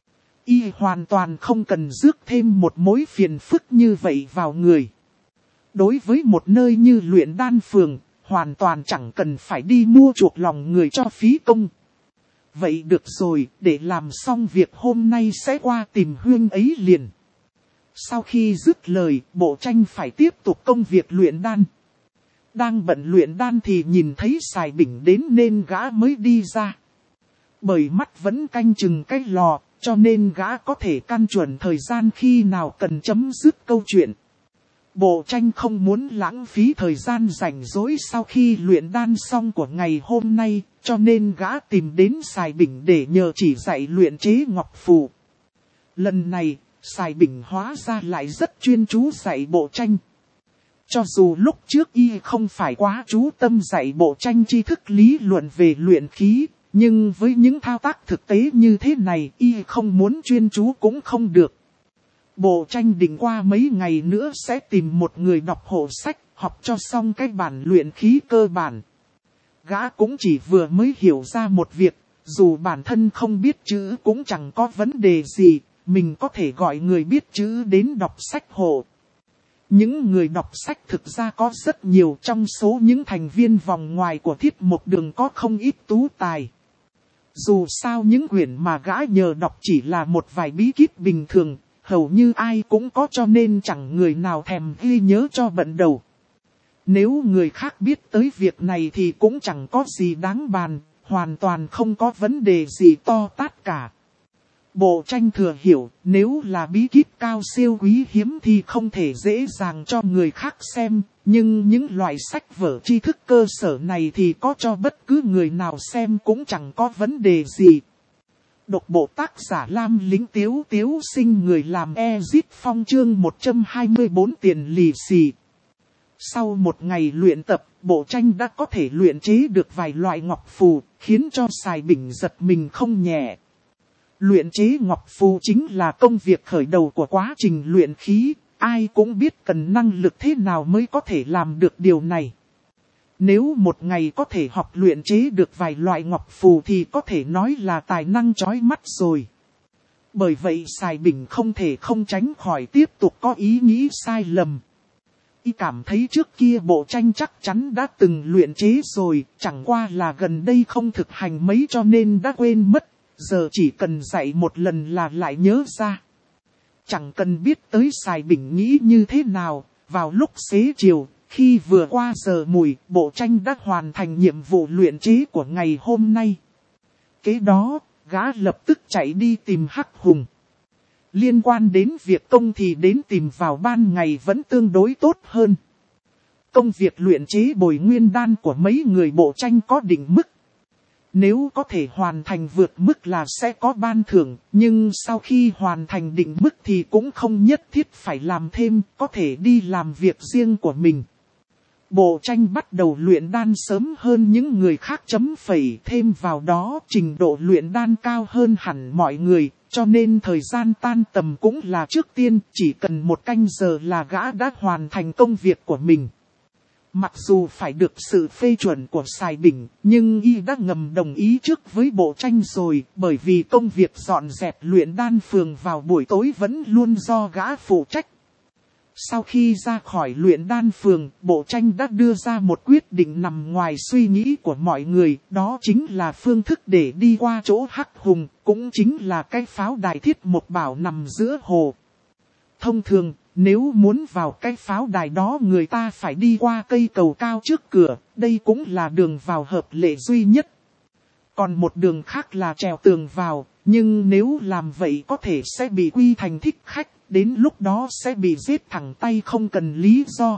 Y hoàn toàn không cần rước thêm một mối phiền phức như vậy vào người. Đối với một nơi như luyện đan phường, hoàn toàn chẳng cần phải đi mua chuộc lòng người cho phí công. Vậy được rồi, để làm xong việc hôm nay sẽ qua tìm Huyên ấy liền. Sau khi dứt lời, Bộ Tranh phải tiếp tục công việc luyện đan. Đang bận luyện đan thì nhìn thấy Sài Bình đến nên gã mới đi ra. Bởi mắt vẫn canh chừng cái lò, cho nên gã có thể căn chuẩn thời gian khi nào cần chấm dứt câu chuyện. Bộ Tranh không muốn lãng phí thời gian rảnh rỗi sau khi luyện đan xong của ngày hôm nay, cho nên gã tìm đến Sài Bình để nhờ chỉ dạy luyện chế ngọc phù. Lần này, Sài Bình hóa ra lại rất chuyên chú dạy Bộ Tranh. Cho dù lúc trước y không phải quá chú tâm dạy Bộ Tranh tri thức lý luận về luyện khí, nhưng với những thao tác thực tế như thế này y không muốn chuyên chú cũng không được. Bộ Tranh định qua mấy ngày nữa sẽ tìm một người đọc hộ sách, học cho xong cái bản luyện khí cơ bản. Gã cũng chỉ vừa mới hiểu ra một việc, dù bản thân không biết chữ cũng chẳng có vấn đề gì, mình có thể gọi người biết chữ đến đọc sách hộ. Những người đọc sách thực ra có rất nhiều, trong số những thành viên vòng ngoài của Thiết Mộc Đường có không ít tú tài. Dù sao những quyển mà gã nhờ đọc chỉ là một vài bí kíp bình thường, hầu như ai cũng có cho nên chẳng người nào thèm ghi nhớ cho bận đầu. Nếu người khác biết tới việc này thì cũng chẳng có gì đáng bàn, hoàn toàn không có vấn đề gì to tát cả. Bộ Tranh thừa hiểu, nếu là bí kíp cao siêu quý hiếm thì không thể dễ dàng cho người khác xem, nhưng những loại sách vở tri thức cơ sở này thì có cho bất cứ người nào xem cũng chẳng có vấn đề gì. Độc bộ tác giả Lam Lĩnh Tiếu Tiếu Sinh, người làm Ezit Phong, chương một trăm hai mươi bốn tiền lì xì. Sau một ngày luyện tập, Bộ Tranh đã có thể luyện chế được vài loại ngọc phù, khiến cho Sài Bình giật mình không nhẹ. Luyện chế ngọc phù chính là công việc khởi đầu của quá trình luyện khí, ai cũng biết cần năng lực thế nào mới có thể làm được điều này. Nếu một ngày có thể học luyện chế được vài loại ngọc phù thì có thể nói là tài năng chói mắt rồi. Bởi vậy Sài Bình không thể không tránh khỏi tiếp tục có ý nghĩ sai lầm. Y cảm thấy trước kia Bộ Tranh chắc chắn đã từng luyện chế rồi, chẳng qua là gần đây không thực hành mấy cho nên đã quên mất, giờ chỉ cần dạy một lần là lại nhớ ra. Chẳng cần biết tới Sài Bình nghĩ như thế nào, vào lúc xế chiều, khi vừa qua giờ mùi, Bộ Tranh đã hoàn thành nhiệm vụ luyện chế của ngày hôm nay. Kế đó, gã lập tức chạy đi tìm Hắc Hùng. Liên quan đến việc công thì đến tìm vào ban ngày vẫn tương đối tốt hơn. Công việc luyện chế bồi nguyên đan của mấy người Bộ Tranh có định mức. Nếu có thể hoàn thành vượt mức là sẽ có ban thưởng, nhưng sau khi hoàn thành định mức thì cũng không nhất thiết phải làm thêm, có thể đi làm việc riêng của mình. Bộ Tranh bắt đầu luyện đan sớm hơn những người khác chấm phẩy, thêm vào đó trình độ luyện đan cao hơn hẳn mọi người, cho nên thời gian tan tầm cũng là trước tiên, chỉ cần một canh giờ là gã đã hoàn thành công việc của mình. Mặc dù phải được sự phê chuẩn của Sài Bình, nhưng y đã ngầm đồng ý trước với Bộ Tranh rồi, bởi vì công việc dọn dẹp luyện đan phường vào buổi tối vẫn luôn do gã phụ trách. Sau khi ra khỏi luyện đan phường, Bộ Tranh đã đưa ra một quyết định nằm ngoài suy nghĩ của mọi người, đó chính là phương thức để đi qua chỗ Hắc Hùng, cũng chính là cái pháo đài Thiết Mộc Bảo nằm giữa hồ. Thông thường, nếu muốn vào cái pháo đài đó người ta phải đi qua cây cầu cao trước cửa, đây cũng là đường vào hợp lệ duy nhất. Còn một đường khác là trèo tường vào, nhưng nếu làm vậy có thể sẽ bị quy thành thích khách, đến lúc đó sẽ bị giết thẳng tay không cần lý do.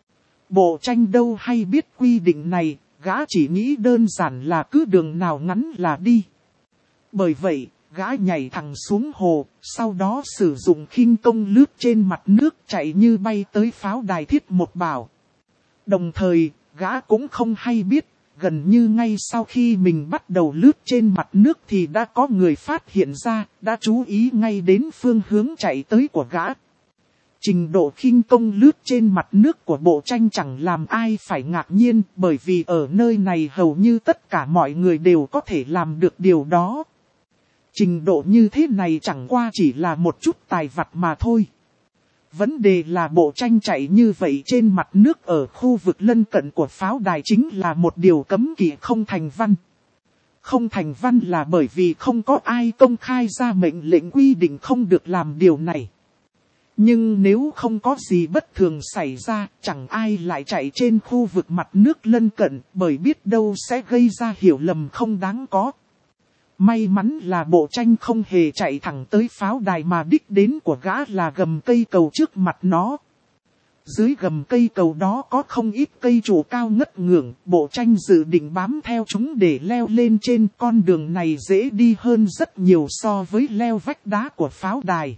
Bộ Tranh đâu hay biết quy định này, gã chỉ nghĩ đơn giản là cứ đường nào ngắn là đi. Bởi vậy, gã nhảy thẳng xuống hồ, sau đó sử dụng khinh công lướt trên mặt nước chạy như bay tới pháo đài Thiết Mộc Bảo. Đồng thời, gã cũng không hay biết, gần như ngay sau khi mình bắt đầu lướt trên mặt nước thì đã có người phát hiện ra, đã chú ý ngay đến phương hướng chạy tới của gã. Trình độ khinh công lướt trên mặt nước của bộ tranh chẳng làm ai phải ngạc nhiên, bởi vì ở nơi này hầu như tất cả mọi người đều có thể làm được điều đó. Trình độ như thế này chẳng qua chỉ là một chút tài vặt mà thôi. Vấn đề là bộ tranh chạy như vậy trên mặt nước ở khu vực lân cận của pháo đài chính là một điều cấm kỵ không thành văn. Không thành văn là bởi vì không có ai công khai ra mệnh lệnh quy định không được làm điều này. Nhưng nếu không có gì bất thường xảy ra, chẳng ai lại chạy trên khu vực mặt nước lân cận, bởi biết đâu sẽ gây ra hiểu lầm không đáng có. May mắn là bộ tranh không hề chạy thẳng tới pháo đài mà đích đến của gã là gầm cây cầu trước mặt nó. Dưới gầm cây cầu đó có không ít cây trụ cao ngất ngưỡng, bộ tranh dự định bám theo chúng để leo lên trên. Con đường này dễ đi hơn rất nhiều so với leo vách đá của pháo đài.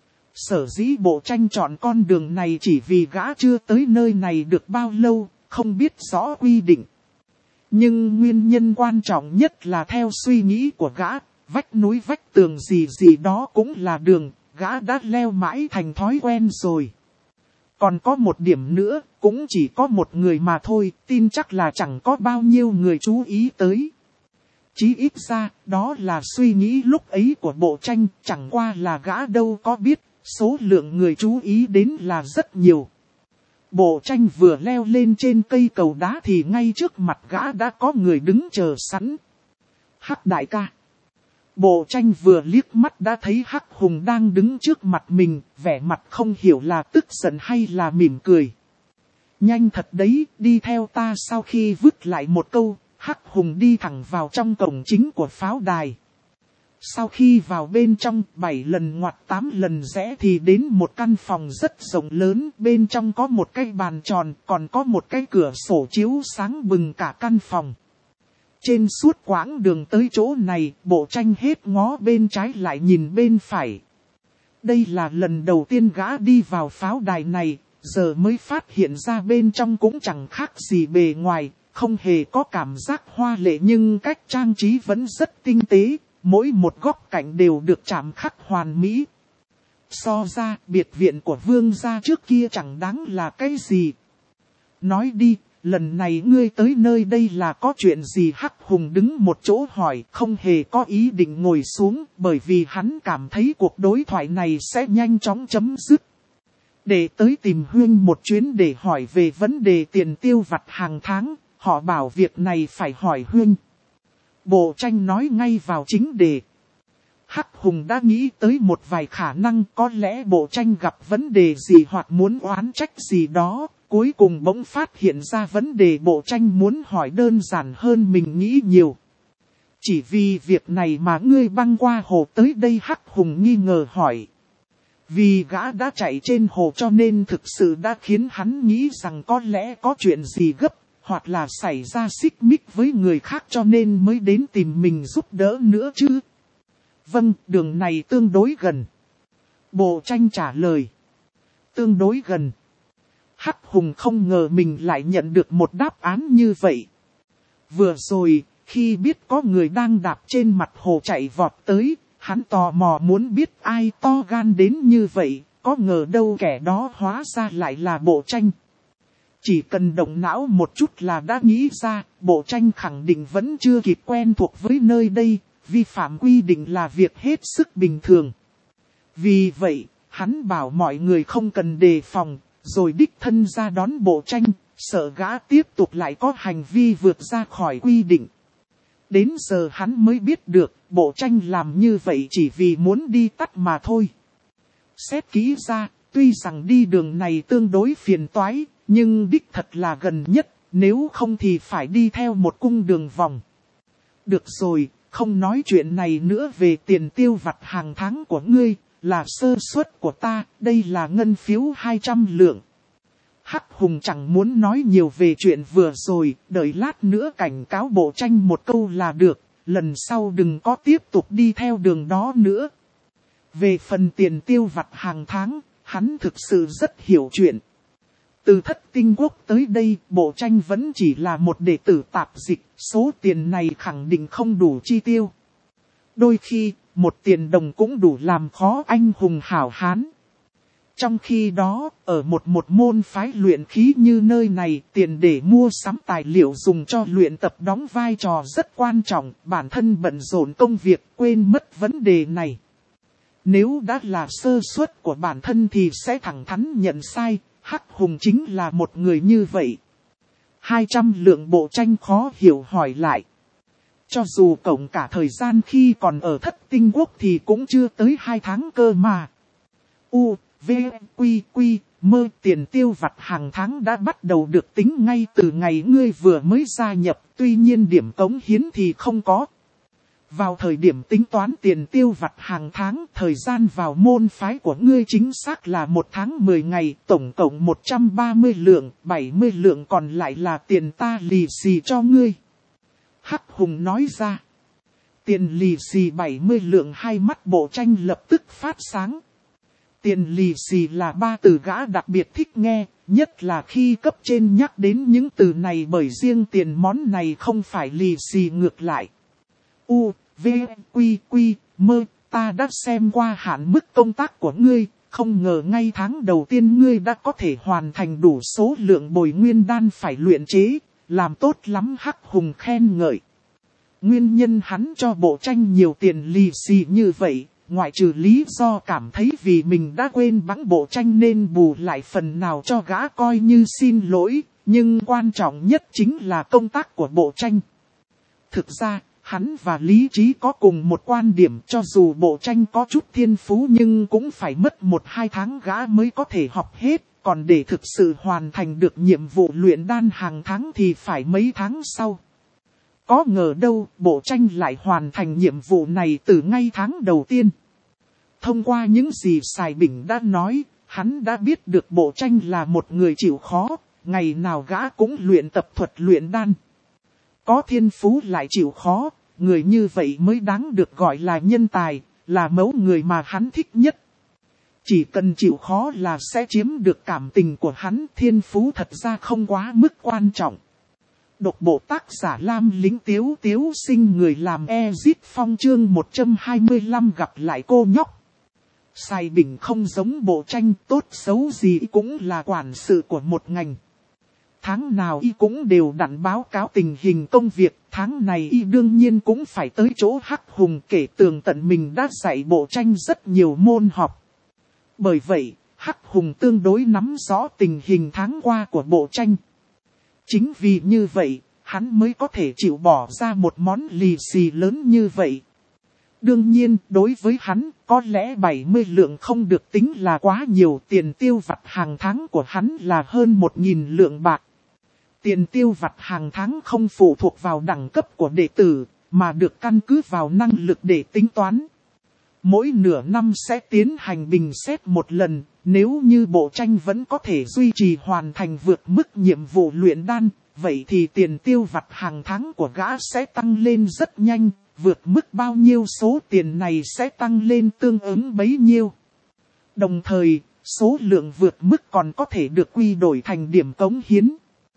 Sở dĩ bộ tranh chọn con đường này chỉ vì gã chưa tới nơi này được bao lâu, không biết rõ quy định. Nhưng nguyên nhân quan trọng nhất là theo suy nghĩ của gã, vách núi vách tường gì gì đó cũng là đường, gã đã leo mãi thành thói quen rồi. Còn có một điểm nữa, cũng chỉ có một người mà thôi, tin chắc là chẳng có bao nhiêu người chú ý tới. Chí ít ra, đó là suy nghĩ lúc ấy của bộ tranh, chẳng qua là gã đâu có biết, số lượng người chú ý đến là rất nhiều. Bộ tranh vừa leo lên trên cây cầu đá thì ngay trước mặt gã đã có người đứng chờ sẵn. Hắc đại ca. Bộ tranh vừa liếc mắt đã thấy Hắc Hùng đang đứng trước mặt mình, vẻ mặt không hiểu là tức giận hay là mỉm cười. Nhanh thật đấy, đi theo ta. Sau khi vứt lại một câu, Hắc Hùng đi thẳng vào trong cổng chính của pháo đài. Sau khi vào bên trong, bảy lần ngoặt tám lần rẽ thì đến một căn phòng rất rộng lớn, bên trong có một cái bàn tròn, còn có một cái cửa sổ chiếu sáng bừng cả căn phòng. Trên suốt quãng đường tới chỗ này, bộ tranh hết ngó bên trái lại nhìn bên phải. Đây là lần đầu tiên gã đi vào pháo đài này, giờ mới phát hiện ra bên trong cũng chẳng khác gì bề ngoài, không hề có cảm giác hoa lệ nhưng cách trang trí vẫn rất tinh tế. Mỗi một góc cạnh đều được chạm khắc hoàn mỹ. So ra, biệt viện của vương gia trước kia chẳng đáng là cái gì. Nói đi, lần này ngươi tới nơi đây là có chuyện gì? Hắc Hùng đứng một chỗ hỏi, không hề có ý định ngồi xuống, bởi vì hắn cảm thấy cuộc đối thoại này sẽ nhanh chóng chấm dứt. Để tới tìm Huyên một chuyến để hỏi về vấn đề tiền tiêu vặt hàng tháng, họ bảo việc này phải hỏi Huyên. Bộ tranh nói ngay vào chính đề. Hắc Hùng đã nghĩ tới một vài khả năng, có lẽ bộ tranh gặp vấn đề gì hoặc muốn oán trách gì đó. Cuối cùng bỗng phát hiện ra vấn đề bộ tranh muốn hỏi đơn giản hơn mình nghĩ nhiều. Chỉ vì việc này mà ngươi băng qua hồ tới đây? Hắc Hùng nghi ngờ hỏi. Vì gã đã chạy trên hồ cho nên thực sự đã khiến hắn nghĩ rằng có lẽ có chuyện gì gấp. Hoặc là xảy ra xích mích với người khác cho nên mới đến tìm mình giúp đỡ nữa chứ. Vâng, đường này tương đối gần. Bộ tranh trả lời. Tương đối gần. Hắc Hùng không ngờ mình lại nhận được một đáp án như vậy. Vừa rồi, khi biết có người đang đạp trên mặt hồ chạy vọt tới, hắn tò mò muốn biết ai to gan đến như vậy, có ngờ đâu kẻ đó hóa ra lại là bộ tranh. Chỉ cần động não một chút là đã nghĩ ra, bộ tranh khẳng định vẫn chưa kịp quen thuộc với nơi đây, vi phạm quy định là việc hết sức bình thường. Vì vậy, hắn bảo mọi người không cần đề phòng, rồi đích thân ra đón bộ tranh, sợ gã tiếp tục lại có hành vi vượt ra khỏi quy định. Đến giờ hắn mới biết được, bộ tranh làm như vậy chỉ vì muốn đi tắt mà thôi. Xét kỹ ra, tuy rằng đi đường này tương đối phiền toái, nhưng đích thật là gần nhất, nếu không thì phải đi theo một cung đường vòng. Được rồi, không nói chuyện này nữa. Về tiền tiêu vặt hàng tháng của ngươi, là sơ suất của ta, đây là ngân phiếu hai trăm lượng. Hắc Hùng chẳng muốn nói nhiều về chuyện vừa rồi, đợi lát nữa cảnh cáo bộ tranh một câu là được, lần sau đừng có tiếp tục đi theo đường đó nữa. Về phần tiền tiêu vặt hàng tháng, hắn thực sự rất hiểu chuyện. Từ Thất Tinh Quốc tới đây, bộ tranh vẫn chỉ là một đệ tử tạp dịch, số tiền này khẳng định không đủ chi tiêu. Đôi khi, một tiền đồng cũng đủ làm khó anh hùng hảo hán. Trong khi đó, ở một một môn phái luyện khí như nơi này, tiền để mua sắm tài liệu dùng cho luyện tập đóng vai trò rất quan trọng, bản thân bận rộn công việc, quên mất vấn đề này. Nếu đã là sơ suất của bản thân thì sẽ thẳng thắn nhận sai, Hắc Hùng chính là một người như vậy. hai trăm lượng bộ tranh khó hiểu hỏi lại. Cho dù cộng cả thời gian khi còn ở Thất Tinh Quốc thì cũng chưa tới hai tháng cơ mà. U, V, Quy, Quy, Mơ, tiền tiêu vặt hàng tháng đã bắt đầu được tính ngay từ ngày ngươi vừa mới gia nhập, tuy nhiên điểm cống hiến thì không có. Vào thời điểm tính toán tiền tiêu vặt hàng tháng, thời gian vào môn phái của ngươi chính xác là một tháng mười ngày, tổng cộng một trăm ba mươi lượng, bảy mươi lượng còn lại là tiền ta lì xì cho ngươi. Hắc Hùng nói ra. Tiền lì xì bảy mươi lượng, hai mắt bộ tranh lập tức phát sáng. Tiền lì xì là ba từ gã đặc biệt thích nghe, nhất là khi cấp trên nhắc đến những từ này bởi riêng tiền món này không phải lì xì ngược lại. U, V, Quy, Quy, Mơ, ta đã xem qua hạn mức công tác của ngươi, không ngờ ngay tháng đầu tiên ngươi đã có thể hoàn thành đủ số lượng bồi nguyên đan phải luyện chế, làm tốt lắm. Hắc Hùng khen ngợi. Nguyên nhân hắn cho bộ tranh nhiều tiền lì xì như vậy, ngoại trừ lý do cảm thấy vì mình đã quên bẵng bộ tranh nên bù lại phần nào cho gã coi như xin lỗi, nhưng quan trọng nhất chính là công tác của bộ tranh. Thực ra, hắn và Lý Trí có cùng một quan điểm, cho dù bộ tranh có chút thiên phú nhưng cũng phải mất một hai tháng gã mới có thể học hết, còn để thực sự hoàn thành được nhiệm vụ luyện đan hàng tháng thì phải mấy tháng sau. Có ngờ đâu, bộ tranh lại hoàn thành nhiệm vụ này từ ngay tháng đầu tiên. Thông qua những gì Sài Bình đã nói, hắn đã biết được bộ tranh là một người chịu khó, ngày nào gã cũng luyện tập thuật luyện đan. Có thiên phú lại chịu khó, người như vậy mới đáng được gọi là nhân tài, là mẫu người mà hắn thích nhất. Chỉ cần chịu khó là sẽ chiếm được cảm tình của hắn, thiên phú thật ra không quá mức quan trọng. Độc bộ tác giả Lam Lính Tiếu Tiếu Sinh người làm Ezit Phong chương một trăm hai mươi lăm gặp lại cô nhóc. Sài Bình không giống bộ tranh, tốt xấu gì cũng là quản sự của một ngành. Tháng nào y cũng đều đặn báo cáo tình hình công việc, tháng này y đương nhiên cũng phải tới chỗ Hắc Hùng kể tường tận mình đã dạy bộ tranh rất nhiều môn học. Bởi vậy, Hắc Hùng tương đối nắm rõ tình hình tháng qua của bộ tranh. Chính vì như vậy, hắn mới có thể chịu bỏ ra một món lì xì lớn như vậy. Đương nhiên, đối với hắn, có lẽ bảy mươi lượng không được tính là quá nhiều, tiền tiêu vặt hàng tháng của hắn là hơn một nghìn lượng bạc. Tiền tiêu vặt hàng tháng không phụ thuộc vào đẳng cấp của đệ tử, mà được căn cứ vào năng lực để tính toán. Mỗi nửa năm sẽ tiến hành bình xét một lần, nếu như bộ tranh vẫn có thể duy trì hoàn thành vượt mức nhiệm vụ luyện đan, vậy thì tiền tiêu vặt hàng tháng của gã sẽ tăng lên rất nhanh, vượt mức bao nhiêu số tiền này sẽ tăng lên tương ứng bấy nhiêu. Đồng thời, số lượng vượt mức còn có thể được quy đổi thành điểm cống hiến.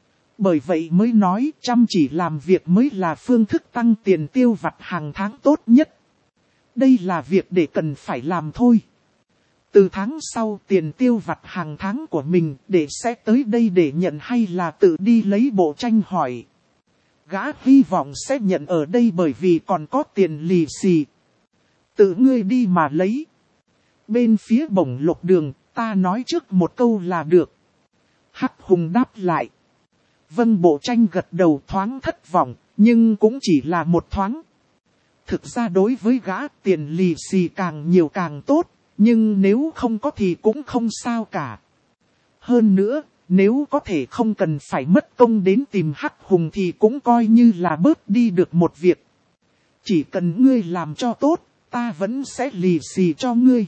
Bởi vậy mới nói chăm chỉ làm việc mới là phương thức tăng tiền tiêu vặt hàng tháng tốt nhất. Đây là việc để cần phải làm thôi. Từ tháng sau tiền tiêu vặt hàng tháng của mình để sẽ tới đây để nhận hay là tự đi lấy, bộ tranh hỏi. Gã hy vọng sẽ nhận ở đây bởi vì còn có tiền lì xì. Tự ngươi đi mà lấy. Bên phía Bổng Lộc Đường, ta nói trước một câu là được. Hắc Hùng đáp lại. Vâng, bộ tranh gật đầu thoáng thất vọng, nhưng cũng chỉ là một thoáng. Thực ra đối với gã tiền lì xì càng nhiều càng tốt, nhưng nếu không có thì cũng không sao cả. Hơn nữa, nếu có thể không cần phải mất công đến tìm Hắc Hùng thì cũng coi như là bớt đi được một việc. Chỉ cần ngươi làm cho tốt, ta vẫn sẽ lì xì cho ngươi.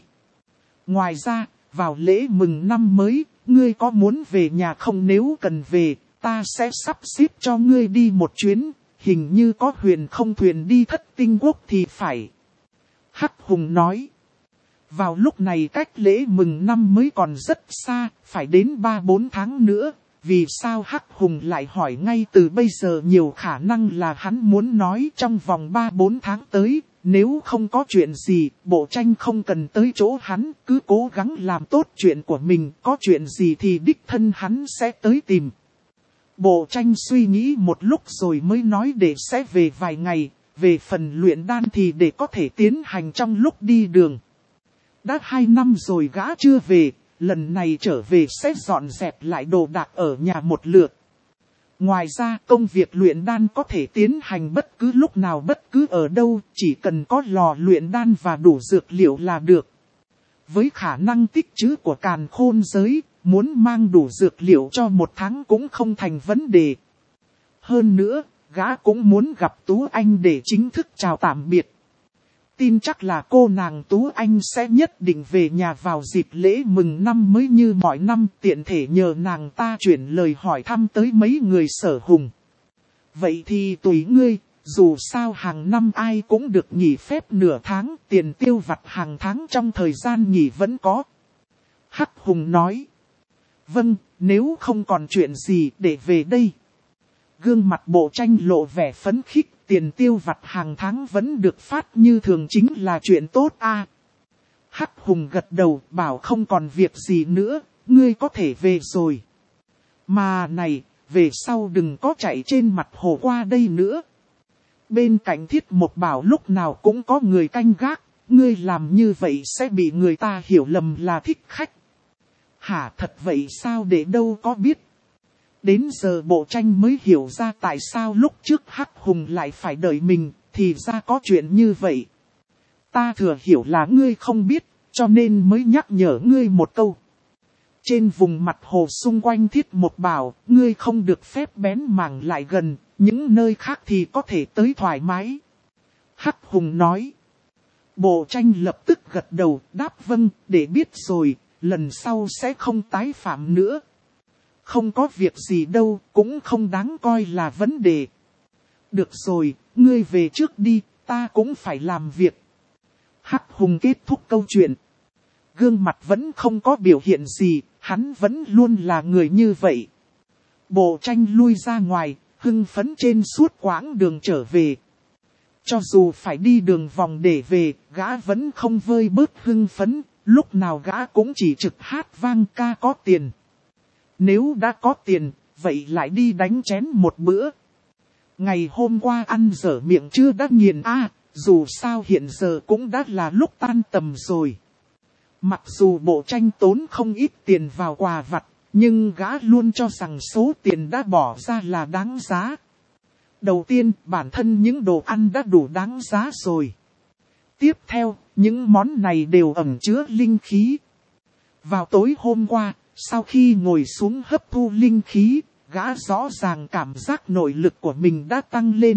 Ngoài ra, vào lễ mừng năm mới, ngươi có muốn về nhà không? Nếu cần về, ta sẽ sắp xếp cho ngươi đi một chuyến, hình như có huyền không thuyền đi Thất Tinh Quốc thì phải. Hắc Hùng nói. Vào lúc này cách lễ mừng năm mới còn rất xa, phải đến ba bốn tháng nữa. Vì sao Hắc Hùng lại hỏi ngay từ bây giờ? Nhiều khả năng là hắn muốn nói trong vòng ba bốn tháng tới, nếu không có chuyện gì, Bộ Tranh không cần tới chỗ hắn, cứ cố gắng làm tốt chuyện của mình, có chuyện gì thì đích thân hắn sẽ tới tìm. Bộ Tranh suy nghĩ một lúc rồi mới nói để sẽ về vài ngày, về phần luyện đan thì để có thể tiến hành trong lúc đi đường. Đã hai năm rồi gã chưa về, lần này trở về sẽ dọn dẹp lại đồ đạc ở nhà một lượt. Ngoài ra công việc luyện đan có thể tiến hành bất cứ lúc nào bất cứ ở đâu, chỉ cần có lò luyện đan và đủ dược liệu là được. Với khả năng tích trữ của càn khôn giới, muốn mang đủ dược liệu cho một tháng cũng không thành vấn đề. Hơn nữa, gã cũng muốn gặp Tú Anh để chính thức chào tạm biệt. Tin chắc là cô nàng Tú Anh sẽ nhất định về nhà vào dịp lễ mừng năm mới như mọi năm, tiện thể nhờ nàng ta chuyển lời hỏi thăm tới mấy người Sở Hùng. Vậy thì tùy ngươi, dù sao hàng năm ai cũng được nghỉ phép nửa tháng, tiền tiêu vặt hàng tháng trong thời gian nghỉ vẫn có. Hắc Hùng nói. Vâng, nếu không còn chuyện gì để về đây. Gương mặt Bộ Tranh lộ vẻ phấn khích. Tiền tiêu vặt hàng tháng vẫn được phát như thường chính là chuyện tốt a. À, Hắc Hùng gật đầu bảo không còn việc gì nữa, ngươi có thể về rồi. Mà này, về sau đừng có chạy trên mặt hồ qua đây nữa. Bên cạnh Thiết Một bảo lúc nào cũng có người canh gác, ngươi làm như vậy sẽ bị người ta hiểu lầm là thích khách. Hả thật vậy sao để đâu có biết. Đến giờ Bộ Tranh mới hiểu ra tại sao lúc trước Hắc Hùng lại phải đợi mình, thì ra có chuyện như vậy. Ta thừa hiểu là ngươi không biết, cho nên mới nhắc nhở ngươi một câu. Trên vùng mặt hồ xung quanh Thiết Một bảo, ngươi không được phép bén mảng lại gần, những nơi khác thì có thể tới thoải mái. Hắc Hùng nói. Bộ Tranh lập tức gật đầu, đáp vâng, để biết rồi, lần sau sẽ không tái phạm nữa. Không có việc gì đâu, cũng không đáng coi là vấn đề. Được rồi, ngươi về trước đi, ta cũng phải làm việc. Hắc Hùng kết thúc câu chuyện. Gương mặt vẫn không có biểu hiện gì, hắn vẫn luôn là người như vậy. Bộ Tranh lui ra ngoài, hưng phấn trên suốt quãng đường trở về. Cho dù phải đi đường vòng để về, gã vẫn không vơi bớt hưng phấn, lúc nào gã cũng chỉ trực hát vang ca có tiền. Nếu đã có tiền, vậy lại đi đánh chén một bữa. Ngày hôm qua ăn dở miệng chưa đã nghiền a, à, dù sao hiện giờ cũng đã là lúc tan tầm rồi. Mặc dù Bộ Tranh tốn không ít tiền vào quà vặt, nhưng gã luôn cho rằng số tiền đã bỏ ra là đáng giá. Đầu tiên, bản thân những đồ ăn đã đủ đáng giá rồi. Tiếp theo, những món này đều ẩn chứa linh khí. Vào tối hôm qua, sau khi ngồi xuống hấp thu linh khí, gã rõ ràng cảm giác nội lực của mình đã tăng lên.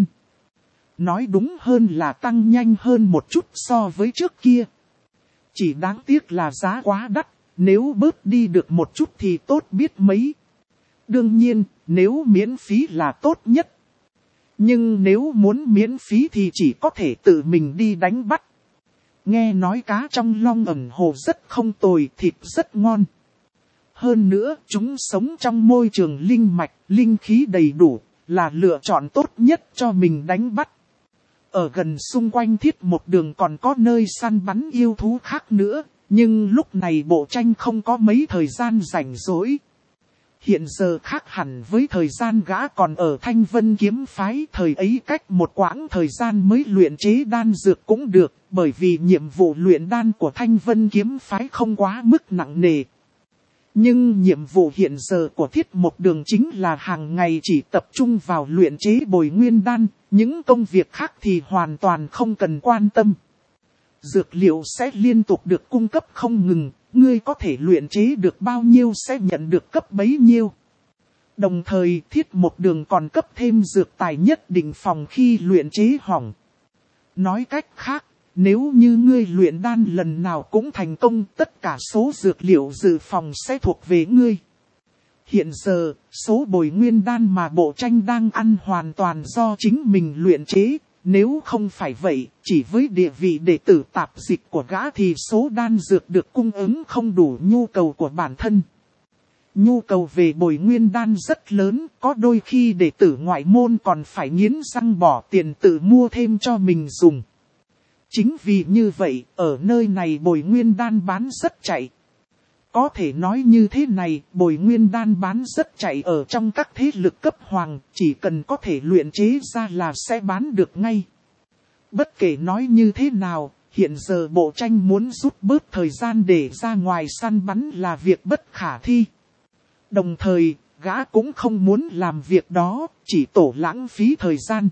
Nói đúng hơn là tăng nhanh hơn một chút so với trước kia. Chỉ đáng tiếc là giá quá đắt, nếu bớt đi được một chút thì tốt biết mấy. Đương nhiên, nếu miễn phí là tốt nhất. Nhưng nếu muốn miễn phí thì chỉ có thể tự mình đi đánh bắt. Nghe nói cá trong Long Ẩn Hồ rất không tồi, thịt rất ngon. Hơn nữa, chúng sống trong môi trường linh mạch, linh khí đầy đủ, là lựa chọn tốt nhất cho mình đánh bắt. Ở gần xung quanh Thiết Một đường còn có nơi săn bắn yêu thú khác nữa, nhưng lúc này Bộ Tranh không có mấy thời gian rảnh rỗi. Hiện giờ khác hẳn với thời gian gã còn ở Thanh Vân Kiếm Phái, thời ấy cách một quãng thời gian mới luyện chế đan dược cũng được, bởi vì nhiệm vụ luyện đan của Thanh Vân Kiếm Phái không quá mức nặng nề. Nhưng nhiệm vụ hiện giờ của Thiết Một đường chính là hàng ngày chỉ tập trung vào luyện chế bồi nguyên đan, những công việc khác thì hoàn toàn không cần quan tâm. Dược liệu sẽ liên tục được cung cấp không ngừng, ngươi có thể luyện chế được bao nhiêu sẽ nhận được cấp bấy nhiêu. Đồng thời Thiết Một đường còn cấp thêm dược tài nhất định phòng khi luyện chế hỏng. Nói cách khác, nếu như ngươi luyện đan lần nào cũng thành công, tất cả số dược liệu dự phòng sẽ thuộc về ngươi. Hiện giờ, số bồi nguyên đan mà Bộ Tranh đang ăn hoàn toàn do chính mình luyện chế. Nếu không phải vậy, chỉ với địa vị đệ tử tạp dịch của gã thì số đan dược được cung ứng không đủ nhu cầu của bản thân. Nhu cầu về bồi nguyên đan rất lớn, có đôi khi đệ tử ngoại môn còn phải nghiến răng bỏ tiền tự mua thêm cho mình dùng. Chính vì như vậy, ở nơi này bồi nguyên đan bán rất chạy. Có thể nói như thế này, bồi nguyên đan bán rất chạy ở trong các thế lực cấp hoàng, chỉ cần có thể luyện chế ra là sẽ bán được ngay. Bất kể nói như thế nào, hiện giờ Bộ Tranh muốn rút bớt thời gian để ra ngoài săn bắn là việc bất khả thi. Đồng thời, gã cũng không muốn làm việc đó, chỉ tổ lãng phí thời gian.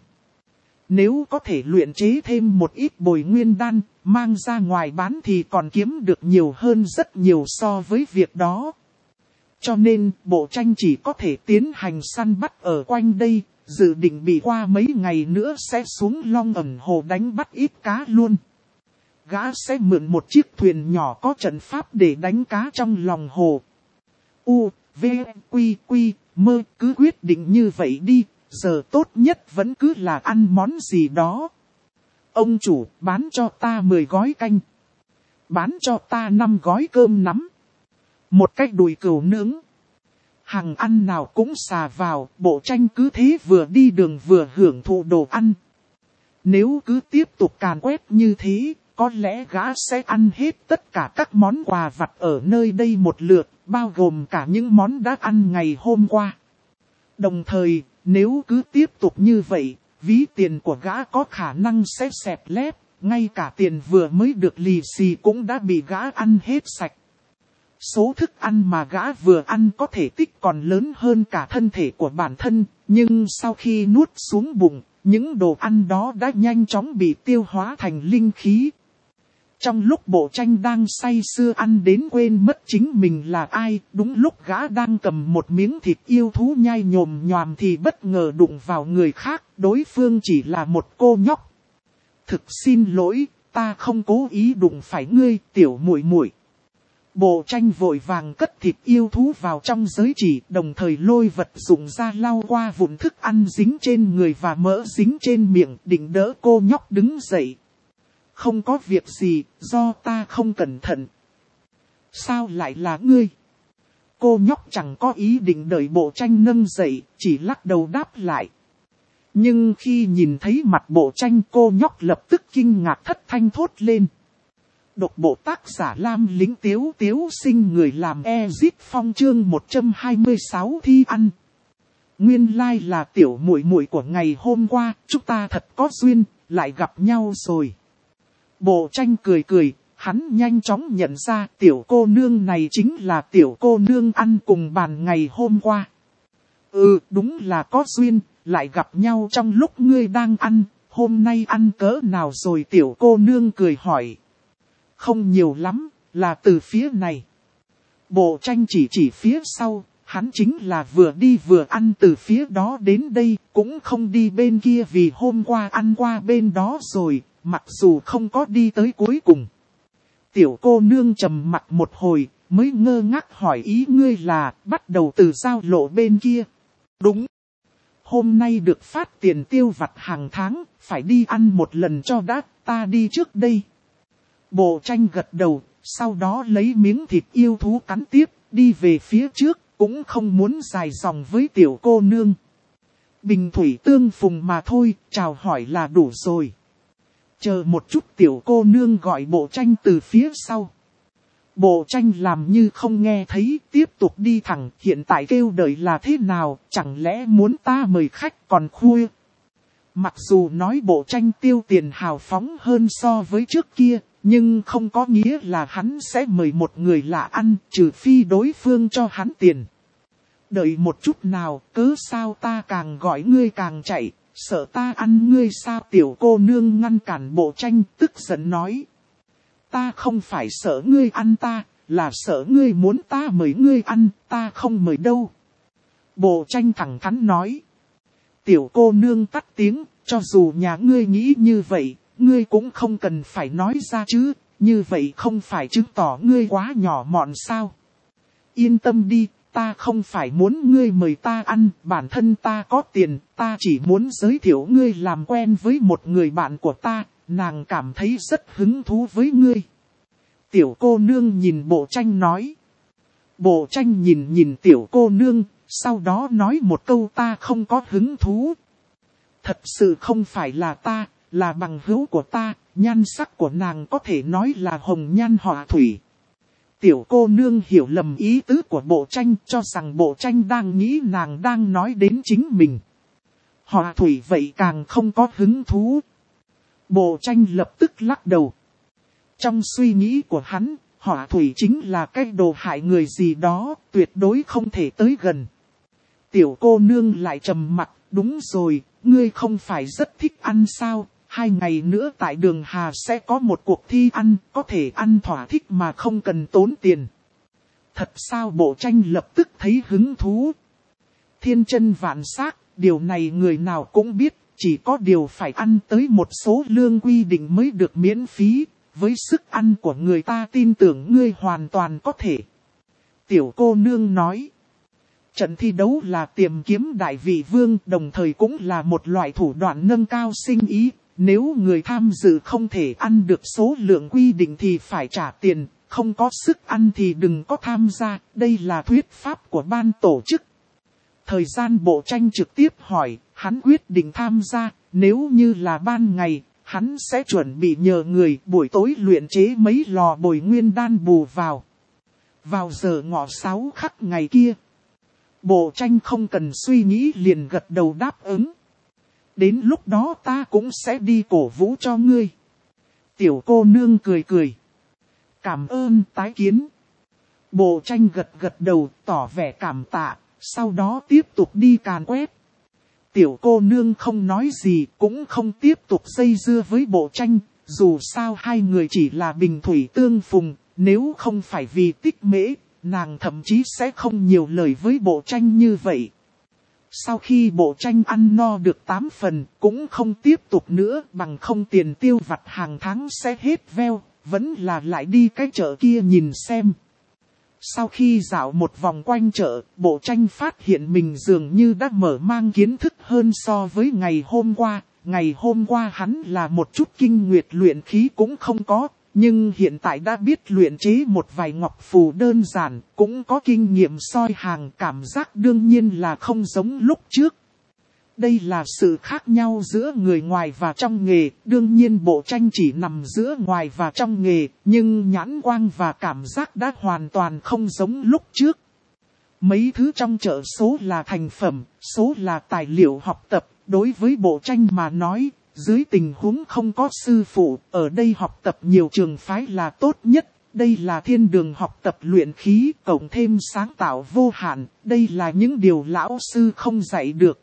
Nếu có thể luyện chế thêm một ít bồi nguyên đan, mang ra ngoài bán thì còn kiếm được nhiều hơn rất nhiều so với việc đó. Cho nên, Bộ Tranh chỉ có thể tiến hành săn bắt ở quanh đây, dự định bị qua mấy ngày nữa sẽ xuống Long Ẩn Hồ đánh bắt ít cá luôn. Gã sẽ mượn một chiếc thuyền nhỏ có trận pháp để đánh cá trong lòng hồ. U, V, Quy, Quy, Mơ, cứ quyết định như vậy đi, giờ tốt nhất vẫn cứ là ăn món gì đó. Ông chủ, bán cho ta mười gói canh. Bán cho ta năm gói cơm nắm. Một cách đùi cừu nướng. Hàng ăn nào cũng xà vào, Bộ Tranh cứ thế vừa đi đường vừa hưởng thụ đồ ăn. Nếu cứ tiếp tục càn quét như thế, có lẽ gã sẽ ăn hết tất cả các món quà vặt ở nơi đây một lượt, bao gồm cả những món đã ăn ngày hôm qua. Đồng thời, nếu cứ tiếp tục như vậy, ví tiền của gã có khả năng sẽ xẹp lép, ngay cả tiền vừa mới được lì xì cũng đã bị gã ăn hết sạch. Số thức ăn mà gã vừa ăn có thể tích còn lớn hơn cả thân thể của bản thân, nhưng sau khi nuốt xuống bụng, những đồ ăn đó đã nhanh chóng bị tiêu hóa thành linh khí. Trong lúc Bộ Tranh đang say sưa ăn đến quên mất chính mình là ai, đúng lúc gã đang cầm một miếng thịt yêu thú nhai nhồm nhoàm thì bất ngờ đụng vào người khác, đối phương chỉ là một cô nhóc. Thực xin lỗi, ta không cố ý đụng phải ngươi, tiểu muội muội. Bộ Tranh vội vàng cất thịt yêu thú vào trong giới chỉ, đồng thời lôi vật dụng ra lau qua vụn thức ăn dính trên người và mỡ dính trên miệng, định đỡ cô nhóc đứng dậy. Không có việc gì, do ta không cẩn thận. Sao lại là ngươi? Cô nhóc chẳng có ý định đợi Bộ Tranh nâng dậy, chỉ lắc đầu đáp lại. Nhưng khi nhìn thấy mặt Bộ Tranh, cô nhóc lập tức kinh ngạc thất thanh thốt lên. Độc bộ tác giả Lam Lính Tiếu Tiếu Sinh người làm Ezit Phong chương một trăm hai mươi sáu thi ăn. Nguyên lai like là tiểu muội muội của ngày hôm qua, chúng ta thật có duyên, lại gặp nhau rồi. Bộ Tranh cười cười, hắn nhanh chóng nhận ra tiểu cô nương này chính là tiểu cô nương ăn cùng bàn ngày hôm qua. Ừ, đúng là có duyên, lại gặp nhau trong lúc ngươi đang ăn, hôm nay ăn cỡ nào rồi tiểu cô nương cười hỏi. Không nhiều lắm, là từ phía này. Bộ Tranh chỉ chỉ phía sau, hắn chính là vừa đi vừa ăn từ phía đó đến đây, cũng không đi bên kia vì hôm qua ăn qua bên đó rồi, mặc dù không có đi tới cuối cùng. Tiểu cô nương trầm mặt một hồi, mới ngơ ngác hỏi ý ngươi là bắt đầu từ giao lộ bên kia. Đúng. Hôm nay được phát tiền tiêu vặt hàng tháng, phải đi ăn một lần cho đã, ta đi trước đây. Bộ Tranh gật đầu, sau đó lấy miếng thịt yêu thú cắn tiếp, đi về phía trước, cũng không muốn dài dòng với tiểu cô nương. Bình thủy tương phùng mà thôi, chào hỏi là đủ rồi. Chờ một chút tiểu cô nương gọi Bộ Tranh từ phía sau. Bộ Tranh làm như không nghe thấy, tiếp tục đi thẳng, hiện tại kêu đợi là thế nào, chẳng lẽ muốn ta mời khách còn khuya. Mặc dù nói Bộ Tranh tiêu tiền hào phóng hơn so với trước kia, nhưng không có nghĩa là hắn sẽ mời một người lạ ăn, trừ phi đối phương cho hắn tiền. Đợi một chút nào, cớ sao ta càng gọi ngươi càng chạy, sợ ta ăn ngươi sao? Tiểu cô nương ngăn cản Bộ Tranh, tức giận nói. Ta không phải sợ ngươi ăn ta, là sợ ngươi muốn ta mời ngươi ăn, ta không mời đâu. Bộ Tranh thẳng thắn nói. Tiểu cô nương tắt tiếng, cho dù nhà ngươi nghĩ như vậy, ngươi cũng không cần phải nói ra chứ, như vậy không phải chứng tỏ ngươi quá nhỏ mọn sao. Yên tâm đi, ta không phải muốn ngươi mời ta ăn, bản thân ta có tiền, ta chỉ muốn giới thiệu ngươi làm quen với một người bạn của ta, nàng cảm thấy rất hứng thú với ngươi. Tiểu cô nương nhìn Bộ Tranh nói. Bộ Tranh nhìn nhìn tiểu cô nương, sau đó nói một câu ta không có hứng thú. Thật sự không phải là ta, là bằng hữu của ta, nhan sắc của nàng có thể nói là hồng nhan họa thủy. Tiểu cô nương hiểu lầm ý tứ của bộ tranh, cho rằng bộ tranh đang nghĩ nàng đang nói đến chính mình. Họa thủy vậy càng không có hứng thú. Bộ tranh lập tức lắc đầu. Trong suy nghĩ của hắn, họa thủy chính là cái đồ hại người gì đó, tuyệt đối không thể tới gần. Tiểu cô nương lại trầm mặt, đúng rồi, ngươi không phải rất thích ăn sao, hai ngày nữa tại đường Hà sẽ có một cuộc thi ăn, có thể ăn thỏa thích mà không cần tốn tiền. Thật sao? Bộ tranh lập tức thấy hứng thú. Thiên chân vạn sắc, điều này người nào cũng biết, chỉ có điều phải ăn tới một số lương quy định mới được miễn phí, với sức ăn của người ta tin tưởng ngươi hoàn toàn có thể. Tiểu cô nương nói. Trận thi đấu là tìm kiếm đại vị vương, đồng thời cũng là một loại thủ đoạn nâng cao sinh ý. Nếu người tham dự không thể ăn được số lượng quy định thì phải trả tiền, không có sức ăn thì đừng có tham gia. Đây là thuyết pháp của ban tổ chức. Thời gian bộ tranh trực tiếp hỏi, hắn quyết định tham gia, nếu như là ban ngày, hắn sẽ chuẩn bị nhờ người buổi tối luyện chế mấy lò bồi nguyên đan bù vào. Vào giờ ngọ sáu khắc ngày kia. Bộ tranh không cần suy nghĩ liền gật đầu đáp ứng. Đến lúc đó ta cũng sẽ đi cổ vũ cho ngươi. Tiểu cô nương cười cười. Cảm ơn tái kiến. Bộ tranh gật gật đầu tỏ vẻ cảm tạ, sau đó tiếp tục đi càn quét. Tiểu cô nương không nói gì cũng không tiếp tục dây dưa với bộ tranh, dù sao hai người chỉ là bình thủy tương phùng, nếu không phải vì tích mễ. Nàng thậm chí sẽ không nhiều lời với bộ tranh như vậy. Sau khi bộ tranh ăn no được tám phần, cũng không tiếp tục nữa, bằng không tiền tiêu vặt hàng tháng sẽ hết veo, vẫn là lại đi cái chợ kia nhìn xem. Sau khi dạo một vòng quanh chợ, bộ tranh phát hiện mình dường như đã mở mang kiến thức hơn so với ngày hôm qua. Ngày hôm qua hắn là một chút kinh nguyệt luyện khí cũng không có. Nhưng hiện tại đã biết luyện chế một vài ngọc phù đơn giản, cũng có kinh nghiệm soi hàng, cảm giác đương nhiên là không giống lúc trước. Đây là sự khác nhau giữa người ngoài và trong nghề, đương nhiên bộ tranh chỉ nằm giữa ngoài và trong nghề, nhưng nhãn quang và cảm giác đã hoàn toàn không giống lúc trước. Mấy thứ trong chợ số là thành phẩm, số là tài liệu học tập, đối với bộ tranh mà nói. Dưới tình huống không có sư phụ, ở đây học tập nhiều trường phái là tốt nhất. Đây là thiên đường học tập luyện khí, cộng thêm sáng tạo vô hạn. Đây là những điều lão sư không dạy được.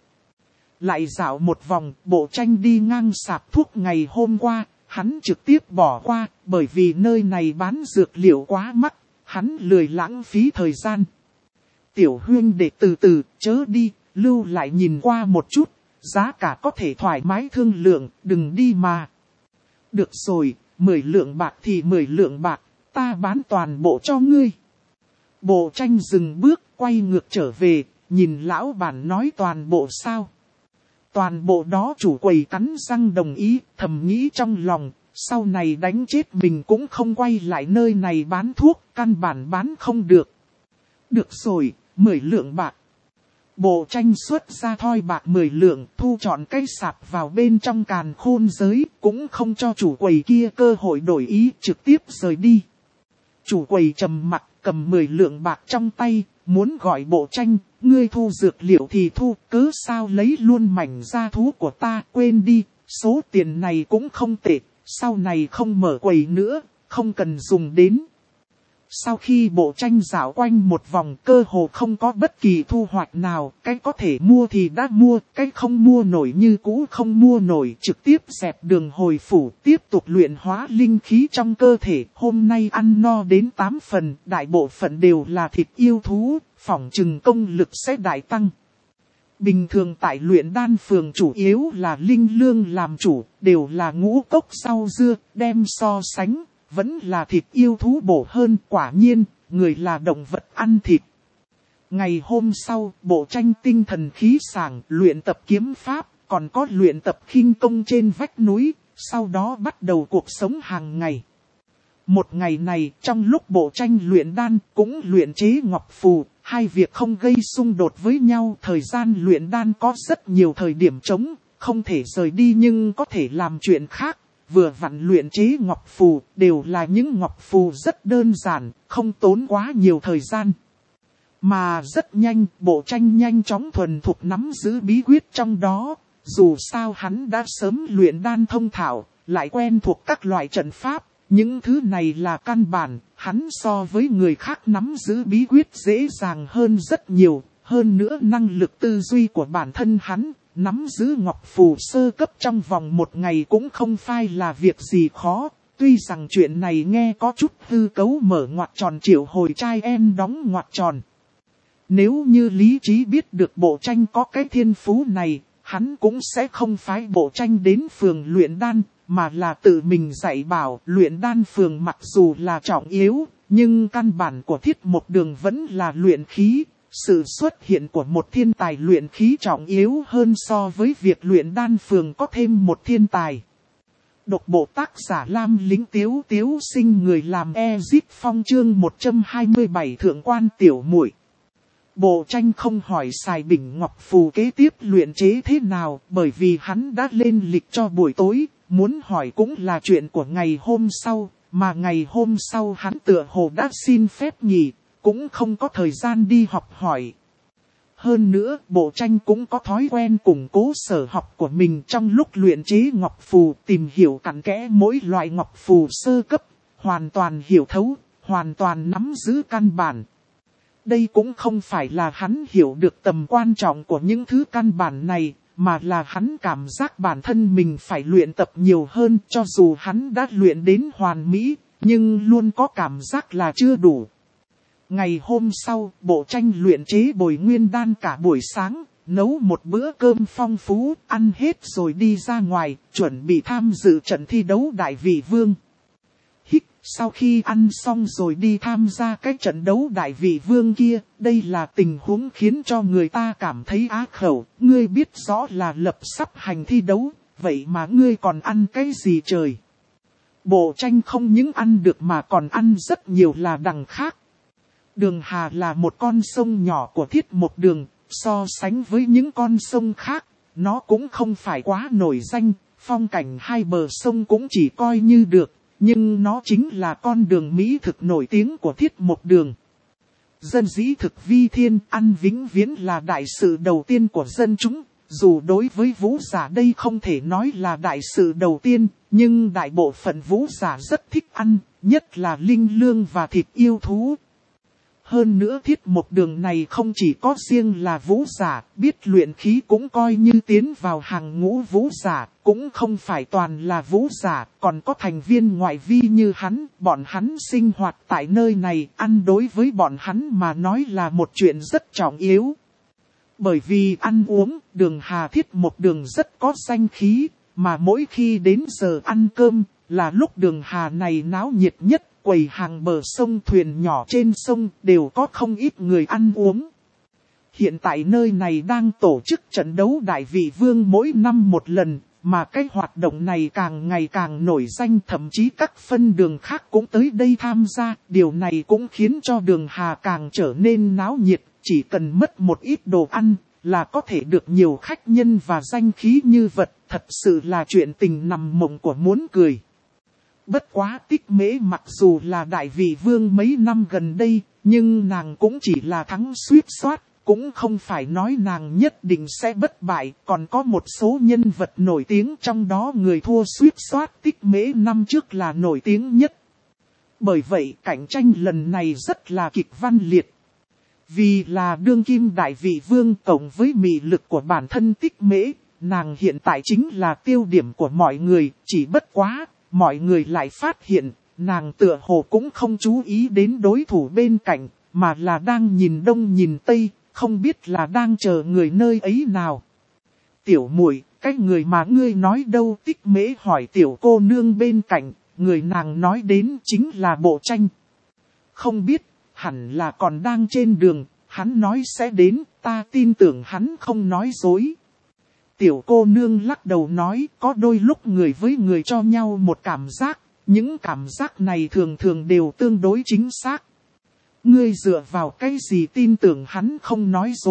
Lại dạo một vòng, bộ tranh đi ngang sạp thuốc ngày hôm qua, hắn trực tiếp bỏ qua, bởi vì nơi này bán dược liệu quá mắc, hắn lười lãng phí thời gian. Tiểu huynh để từ từ, chớ đi, lưu lại nhìn qua một chút. Giá cả có thể thoải mái thương lượng, đừng đi mà. Được rồi, mười lượng bạc thì mười lượng bạc, ta bán toàn bộ cho ngươi. Bộ tranh dừng bước, quay ngược trở về, nhìn lão bản nói toàn bộ sao. Toàn bộ đó chủ quầy cắn răng đồng ý, thầm nghĩ trong lòng, sau này đánh chết mình cũng không quay lại nơi này bán thuốc, căn bản bán không được. Được rồi, mười lượng bạc. Bộ tranh xuất ra thoi bạc mười lượng, thu trọn cái sạp vào bên trong càn khôn giới, cũng không cho chủ quầy kia cơ hội đổi ý, trực tiếp rời đi. Chủ quầy trầm mặt, cầm mười lượng bạc trong tay, muốn gọi bộ tranh, ngươi thu dược liệu thì thu, cớ sao lấy luôn mảnh da thú của ta, quên đi, số tiền này cũng không tệ, sau này không mở quầy nữa, không cần dùng đến. Sau khi bộ tranh dạo quanh một vòng cơ hồ không có bất kỳ thu hoạch nào, cái có thể mua thì đã mua, cái không mua nổi như cũ không mua nổi, trực tiếp dẹp đường hồi phủ, tiếp tục luyện hóa linh khí trong cơ thể. Hôm nay ăn no đến tám phần, đại bộ phận đều là thịt yêu thú, phỏng chừng công lực sẽ đại tăng. Bình thường tại luyện đan phường chủ yếu là linh lương làm chủ, đều là ngũ cốc rau dưa, đem so sánh. Vẫn là thịt yêu thú bổ hơn, quả nhiên, người là động vật ăn thịt. Ngày hôm sau, bộ tranh tinh thần khí sảng, luyện tập kiếm pháp, còn có luyện tập khinh công trên vách núi, sau đó bắt đầu cuộc sống hàng ngày. Một ngày này, trong lúc bộ tranh luyện đan, cũng luyện chế ngọc phù, hai việc không gây xung đột với nhau, thời gian luyện đan có rất nhiều thời điểm trống, không thể rời đi nhưng có thể làm chuyện khác. Vừa vặn luyện chế ngọc phù, đều là những ngọc phù rất đơn giản, không tốn quá nhiều thời gian. Mà rất nhanh, Bộ Tranh nhanh chóng thuần thục nắm giữ bí quyết trong đó. Dù sao hắn đã sớm luyện đan thông thạo, lại quen thuộc các loại trận pháp. Những thứ này là căn bản, hắn so với người khác nắm giữ bí quyết dễ dàng hơn rất nhiều. Hơn nữa năng lực tư duy của bản thân hắn, nắm giữ ngọc phù sơ cấp trong vòng một ngày cũng không phải là việc gì khó. Tuy rằng chuyện này nghe có chút hư cấu mở ngoặc tròn triệu hồi trai em đóng ngoặc tròn. Nếu như Lý Trí biết được Bộ Tranh có cái thiên phú này, hắn cũng sẽ không phái Bộ Tranh đến phường luyện đan, mà là tự mình dạy bảo. Luyện đan phường mặc dù là trọng yếu, nhưng căn bản của Thiết Một Đường vẫn là luyện khí. Sự xuất hiện của một thiên tài luyện khí trọng yếu hơn so với việc luyện đan phường có thêm một thiên tài. Độc bộ tác giả Lam Lính Tiếu Tiếu Sinh, người làm Ezit Phong chương một trăm hai mươi bảy thượng quan tiểu muội. Bộ Tranh không hỏi xài bình ngọc phù kế tiếp luyện chế thế nào, bởi vì hắn đã lên lịch cho buổi tối, muốn hỏi cũng là chuyện của ngày hôm sau, mà ngày hôm sau hắn tựa hồ đã xin phép nghỉ, cũng không có thời gian đi học hỏi. Hơn nữa, Bộ Tranh cũng có thói quen củng cố sở học của mình trong lúc luyện chế ngọc phù, tìm hiểu cặn kẽ mỗi loại ngọc phù sơ cấp, hoàn toàn hiểu thấu, hoàn toàn nắm giữ căn bản. Đây cũng không phải là hắn hiểu được tầm quan trọng của những thứ căn bản này, mà là hắn cảm giác bản thân mình phải luyện tập nhiều hơn. Cho dù hắn đã luyện đến hoàn mỹ, nhưng luôn có cảm giác là chưa đủ. Ngày hôm sau, Bộ Tranh luyện chế bồi nguyên đan cả buổi sáng, nấu một bữa cơm phong phú, ăn hết rồi đi ra ngoài, chuẩn bị tham dự trận thi đấu Đại Vị Vương. Hích, sau khi ăn xong rồi đi tham gia cái trận đấu Đại Vị Vương kia, đây là tình huống khiến cho người ta cảm thấy á khẩu. Ngươi biết rõ là lập sắp hành thi đấu, vậy mà ngươi còn ăn cái gì trời? Bộ Tranh không những ăn được mà còn ăn rất nhiều là đằng khác. Đường Hà là một con sông nhỏ của Thiết Một Đường, so sánh với những con sông khác, nó cũng không phải quá nổi danh, phong cảnh hai bờ sông cũng chỉ coi như được, nhưng nó chính là con đường mỹ thực nổi tiếng của Thiết Một Đường. Dân dĩ thực vi thiên, ăn vĩnh viễn là đại sự đầu tiên của dân chúng, dù đối với vũ giả đây không thể nói là đại sự đầu tiên, nhưng đại bộ phận vũ giả rất thích ăn, nhất là linh lương và thịt yêu thú. Hơn nữa Thiết Một Đường này không chỉ có riêng là vũ giả, biết luyện khí cũng coi như tiến vào hàng ngũ vũ giả, cũng không phải toàn là vũ giả, còn có thành viên ngoại vi như hắn, bọn hắn sinh hoạt tại nơi này, ăn đối với bọn hắn mà nói là một chuyện rất trọng yếu. Bởi vì ăn uống, Đường Hà Thiết Một Đường rất có danh khí, mà mỗi khi đến giờ ăn cơm, là lúc Đường Hà này náo nhiệt nhất. Quầy hàng bờ sông thuyền nhỏ trên sông đều có không ít người ăn uống. Hiện tại nơi này đang tổ chức trận đấu Đại Vị Vương mỗi năm một lần, mà cái hoạt động này càng ngày càng nổi danh, thậm chí các phân đường khác cũng tới đây tham gia. Điều này cũng khiến cho Đường Hà càng trở nên náo nhiệt, chỉ cần mất một ít đồ ăn là có thể được nhiều khách nhân và danh khí như vật, thật sự là chuyện tình nằm mộng của muốn cười. Bất quá Tích Mễ mặc dù là Đại Vị Vương mấy năm gần đây, nhưng nàng cũng chỉ là thắng suýt soát, cũng không phải nói nàng nhất định sẽ bất bại, còn có một số nhân vật nổi tiếng trong đó người thua suýt soát Tích Mễ năm trước là nổi tiếng nhất. Bởi vậy cạnh tranh lần này rất là kịch văn liệt. Vì là đương kim Đại Vị Vương cộng với mị lực của bản thân Tích Mễ, nàng hiện tại chính là tiêu điểm của mọi người, chỉ bất quá. Mọi người lại phát hiện, nàng tựa hồ cũng không chú ý đến đối thủ bên cạnh, mà là đang nhìn đông nhìn tây, không biết là đang chờ người nơi ấy nào. Tiểu muội, cái người mà ngươi nói đâu? Tích Mễ hỏi tiểu cô nương bên cạnh, người nàng nói đến chính là Bộ Tranh. Không biết, hẳn là còn đang trên đường, hắn nói sẽ đến, ta tin tưởng hắn không nói dối. Tiểu cô nương lắc đầu nói, có đôi lúc người với người cho nhau một cảm giác, những cảm giác này thường thường đều tương đối chính xác. Ngươi dựa vào cái gì tin tưởng hắn không nói dối,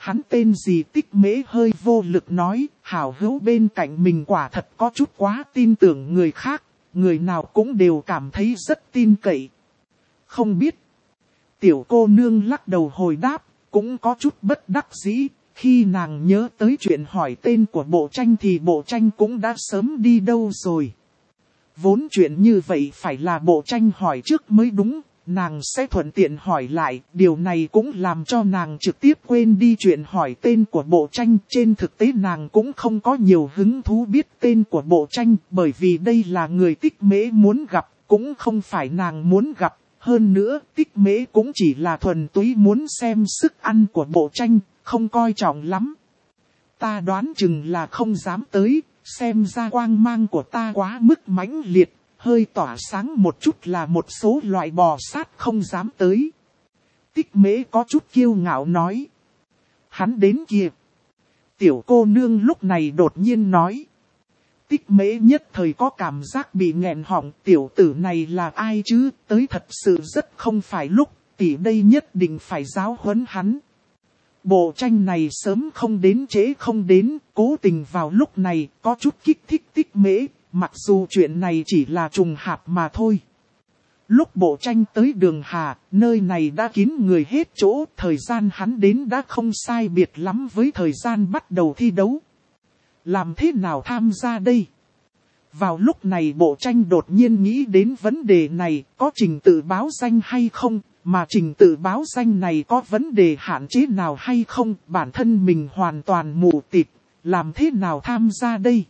Hắn tên gì Tích Mễ hơi vô lực nói, hảo hữu bên cạnh mình quả thật có chút quá tin tưởng người khác, người nào cũng đều cảm thấy rất tin cậy. Không biết. Tiểu cô nương lắc đầu hồi đáp, cũng có chút bất đắc dĩ, khi nàng nhớ tới chuyện hỏi tên của bộ tranh thì bộ tranh cũng đã sớm đi đâu rồi. Vốn chuyện như vậy phải là bộ tranh hỏi trước mới đúng. Nàng sẽ thuận tiện hỏi lại, điều này cũng làm cho nàng trực tiếp quên đi chuyện hỏi tên của bộ tranh. Trên thực tế nàng cũng không có nhiều hứng thú biết tên của bộ tranh, bởi vì đây là người Tích Mễ muốn gặp, cũng không phải nàng muốn gặp. Hơn nữa, Tích Mễ cũng chỉ là thuần túy muốn xem sức ăn của bộ tranh, không coi trọng lắm. Ta đoán chừng là không dám tới, xem ra quang mang của ta quá mức mãnh liệt. Hơi tỏa sáng một chút là một số loại bò sát không dám tới. Tích Mễ có chút kiêu ngạo nói. Hắn đến kìa. Tiểu cô nương lúc này đột nhiên nói. Tích Mễ nhất thời có cảm giác bị nghẹn họng. Tiểu tử này là ai chứ? Tới thật sự rất không phải lúc. Tỷ đây nhất định phải giáo huấn hắn. Bộ tranh này sớm không đến trễ không đến. Cố tình vào lúc này có chút kích thích Tích Mễ. Mặc dù chuyện này chỉ là trùng hợp mà thôi. Lúc bộ tranh tới Đường Hà, nơi này đã kín người hết chỗ, thời gian hắn đến đã không sai biệt lắm với thời gian bắt đầu thi đấu. Làm thế nào tham gia đây? Vào lúc này bộ tranh đột nhiên nghĩ đến vấn đề này, có trình tự báo danh hay không, mà trình tự báo danh này có vấn đề hạn chế nào hay không, bản thân mình hoàn toàn mù tịt, làm thế nào tham gia đây?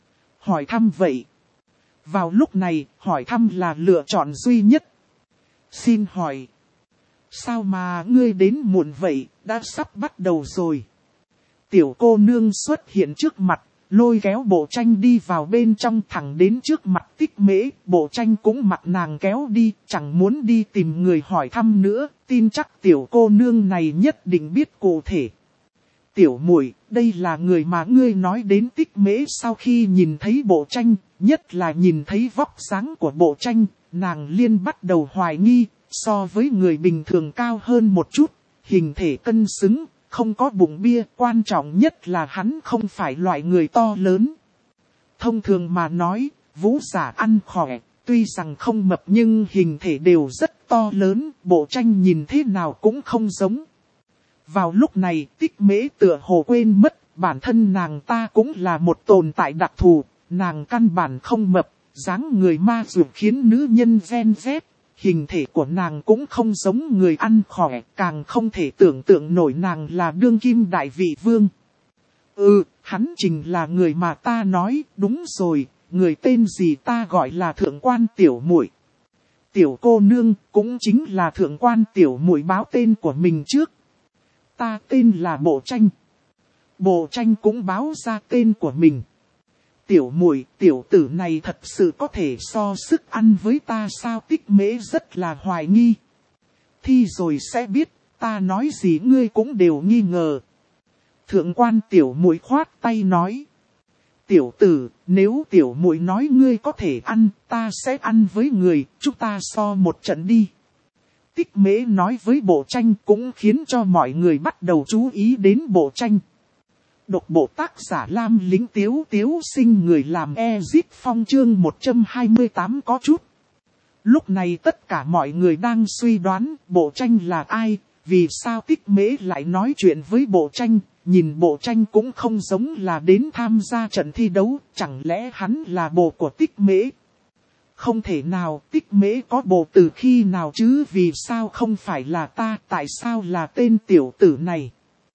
Hỏi thăm vậy. Vào lúc này, hỏi thăm là lựa chọn duy nhất. Xin hỏi. Sao mà ngươi đến muộn vậy, đã sắp bắt đầu rồi. Tiểu cô nương xuất hiện trước mặt, lôi kéo bộ tranh đi vào bên trong thẳng đến trước mặt Tích Mễ. Bộ tranh cũng mặt nàng kéo đi, chẳng muốn đi tìm người hỏi thăm nữa, tin chắc tiểu cô nương này nhất định biết cụ thể. Tiểu muội, đây là người mà ngươi nói đến. Tích Mễ sau khi nhìn thấy bộ tranh, nhất là nhìn thấy vóc dáng của bộ tranh, nàng liên bắt đầu hoài nghi, so với người bình thường cao hơn một chút, hình thể cân xứng, không có bụng bia, quan trọng nhất là hắn không phải loại người to lớn. Thông thường mà nói, vũ giả ăn khỏe, tuy rằng không mập nhưng hình thể đều rất to lớn, bộ tranh nhìn thế nào cũng không giống. Vào lúc này, Tích Mễ tựa hồ quên mất, bản thân nàng ta cũng là một tồn tại đặc thù, nàng căn bản không mập, dáng người ma dược khiến nữ nhân ven vét, hình thể của nàng cũng không giống người ăn khỏe, càng không thể tưởng tượng nổi nàng là đương kim đại vị vương. Ừ, hắn chính là người mà ta nói, đúng rồi, người tên gì ta gọi là thượng quan tiểu muội. Tiểu cô nương cũng chính là thượng quan tiểu muội báo tên của mình trước. Ta tên là Bộ Tranh. Bộ Tranh cũng báo ra tên của mình. Tiểu muội, tiểu tử này thật sự có thể so sức ăn với ta sao? Tích Mễ rất là hoài nghi. Thi rồi sẽ biết, ta nói gì ngươi cũng đều nghi ngờ. Thượng quan tiểu muội khoát tay nói. Tiểu tử, nếu tiểu muội nói ngươi có thể ăn, ta sẽ ăn với người, chúng ta so một trận đi. Tích Mễ nói với Bộ Tranh cũng khiến cho mọi người bắt đầu chú ý đến Bộ Tranh. Độc bộ tác giả Lam Lính Tiếu Tiếu sinh người làm Ezit Phong chương một trăm hai mươi tám có chút. Lúc này tất cả mọi người đang suy đoán Bộ Tranh là ai, vì sao Tích Mễ lại nói chuyện với Bộ Tranh, nhìn Bộ Tranh cũng không giống là đến tham gia trận thi đấu, chẳng lẽ hắn là bộ của Tích Mễ? Không thể nào, Tích Mễ có bộ từ khi nào chứ, vì sao không phải là ta, tại sao là tên tiểu tử này?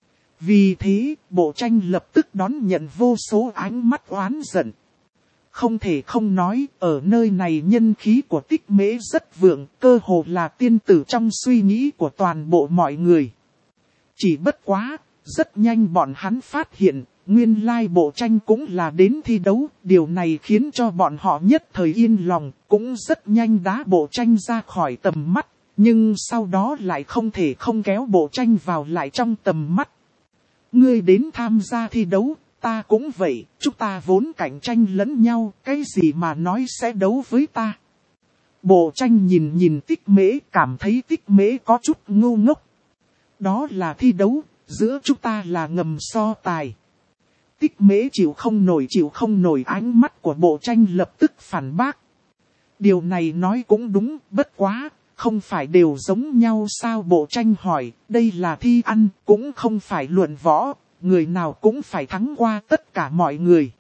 Vì thế, Bộ Tranh lập tức đón nhận vô số ánh mắt oán giận. Không thể không nói, ở nơi này nhân khí của Tích Mễ rất vượng, cơ hồ là tiên tử trong suy nghĩ của toàn bộ mọi người. Chỉ bất quá, rất nhanh bọn hắn phát hiện, nguyên lai Bộ Tranh cũng là đến thi đấu, điều này khiến cho bọn họ nhất thời yên lòng, cũng rất nhanh đá Bộ Tranh ra khỏi tầm mắt, nhưng sau đó lại không thể không kéo Bộ Tranh vào lại trong tầm mắt. Ngươi đến tham gia thi đấu, ta cũng vậy, chúng ta vốn cạnh tranh lẫn nhau, cái gì mà nói sẽ đấu với ta. Bộ Tranh nhìn nhìn Tích Mễ, cảm thấy Tích Mễ có chút ngu ngốc. Đó là thi đấu, giữa chúng ta là ngầm so tài. Tích Mễ chịu không nổi chịu không nổi ánh mắt của Bộ Tranh lập tức phản bác. Điều này nói cũng đúng, bất quá, không phải đều giống nhau sao? Bộ Tranh hỏi, đây là thi ăn, cũng không phải luận võ, người nào cũng phải thắng qua tất cả mọi người.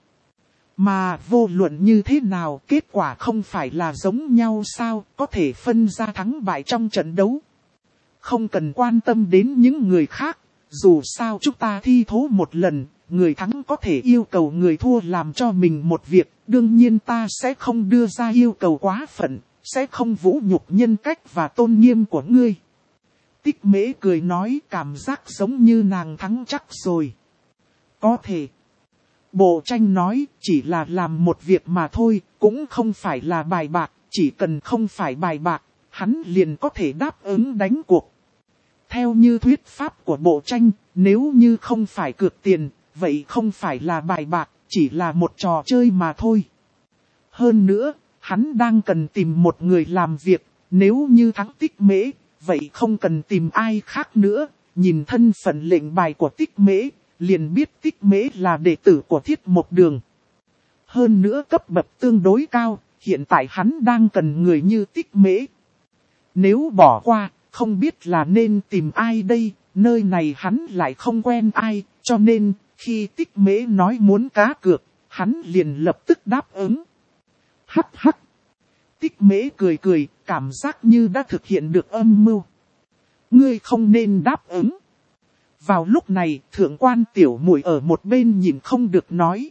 Mà vô luận như thế nào, kết quả không phải là giống nhau sao, có thể phân ra thắng bại trong trận đấu. Không cần quan tâm đến những người khác, dù sao chúng ta thi thố một lần, người thắng có thể yêu cầu người thua làm cho mình một việc, đương nhiên ta sẽ không đưa ra yêu cầu quá phận, sẽ không vũ nhục nhân cách và tôn nghiêm của ngươi. Tích Mễ cười nói, cảm giác giống như nàng thắng chắc rồi. Có thể. Bộ Tranh nói, chỉ là làm một việc mà thôi, cũng không phải là bài bạc, chỉ cần không phải bài bạc, hắn liền có thể đáp ứng đánh cuộc. Theo như thuyết pháp của Bộ Tranh, nếu như không phải cược tiền, vậy không phải là bài bạc, chỉ là một trò chơi mà thôi. Hơn nữa, hắn đang cần tìm một người làm việc, nếu như thắng Tích Mễ, vậy không cần tìm ai khác nữa, nhìn thân phận lệnh bài của Tích Mễ, liền biết Tích Mễ là đệ tử của Thiết Mộc Đường. Hơn nữa cấp bậc tương đối cao, hiện tại hắn đang cần người như Tích Mễ. Nếu bỏ qua, không biết là nên tìm ai đây, nơi này hắn lại không quen ai, cho nên, khi Tích Mễ nói muốn cá cược, hắn liền lập tức đáp ứng. Hắc hắc. Tích Mễ cười cười, cảm giác như đã thực hiện được âm mưu. Ngươi không nên đáp ứng. Vào lúc này, thượng quan Tiểu Muội ở một bên nhìn không được nói.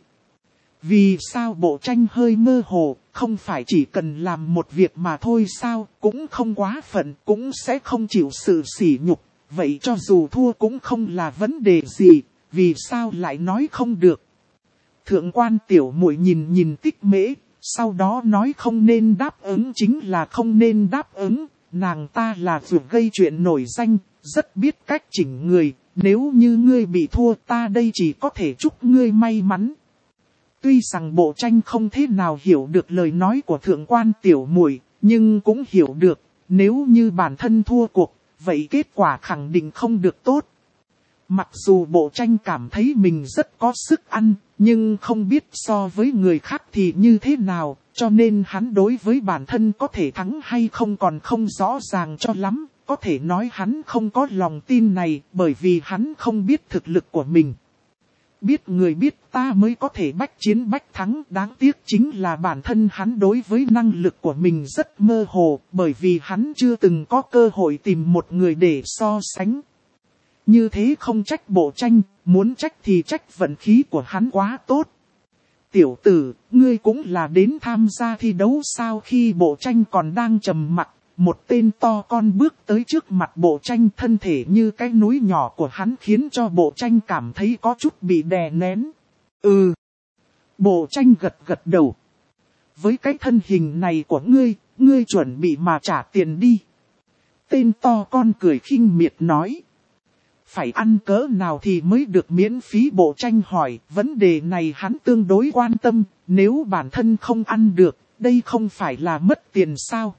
Vì sao? Bộ Tranh hơi mơ hồ, không phải chỉ cần làm một việc mà thôi sao, cũng không quá phận, cũng sẽ không chịu sự sỉ nhục, vậy cho dù thua cũng không là vấn đề gì, vì sao lại nói không được. Thượng quan Tiểu Muội nhìn nhìn Tích Mễ, sau đó nói không nên đáp ứng chính là không nên đáp ứng, nàng ta là vừa gây chuyện nổi danh, rất biết cách chỉnh người, nếu như ngươi bị thua ta đây chỉ có thể chúc ngươi may mắn. Tuy rằng Bộ Tranh không thế nào hiểu được lời nói của thượng quan Tiểu Muội, nhưng cũng hiểu được, nếu như bản thân thua cuộc, vậy kết quả khẳng định không được tốt. Mặc dù Bộ Tranh cảm thấy mình rất có sức ăn, nhưng không biết so với người khác thì như thế nào, cho nên hắn đối với bản thân có thể thắng hay không còn không rõ ràng cho lắm. Có thể nói hắn không có lòng tin này bởi vì hắn không biết thực lực của mình. Biết người biết ta mới có thể bách chiến bách thắng, đáng tiếc chính là bản thân hắn đối với năng lực của mình rất mơ hồ, bởi vì hắn chưa từng có cơ hội tìm một người để so sánh. Như thế không trách Bộ Tranh, muốn trách thì trách vận khí của hắn quá tốt. Tiểu tử, ngươi cũng là đến tham gia thi đấu sao? Khi Bộ Tranh còn đang trầm mặc, một tên to con bước tới trước mặt Bộ Tranh, thân thể như cái núi nhỏ của hắn khiến cho Bộ Tranh cảm thấy có chút bị đè nén. Ừ. Bộ Tranh gật gật đầu. Với cái thân hình này của ngươi, ngươi chuẩn bị mà trả tiền đi. Tên to con cười khinh miệt nói. Phải ăn cỡ nào thì mới được miễn phí? Bộ Tranh hỏi, vấn đề này hắn tương đối quan tâm, nếu bản thân không ăn được, đây không phải là mất tiền sao?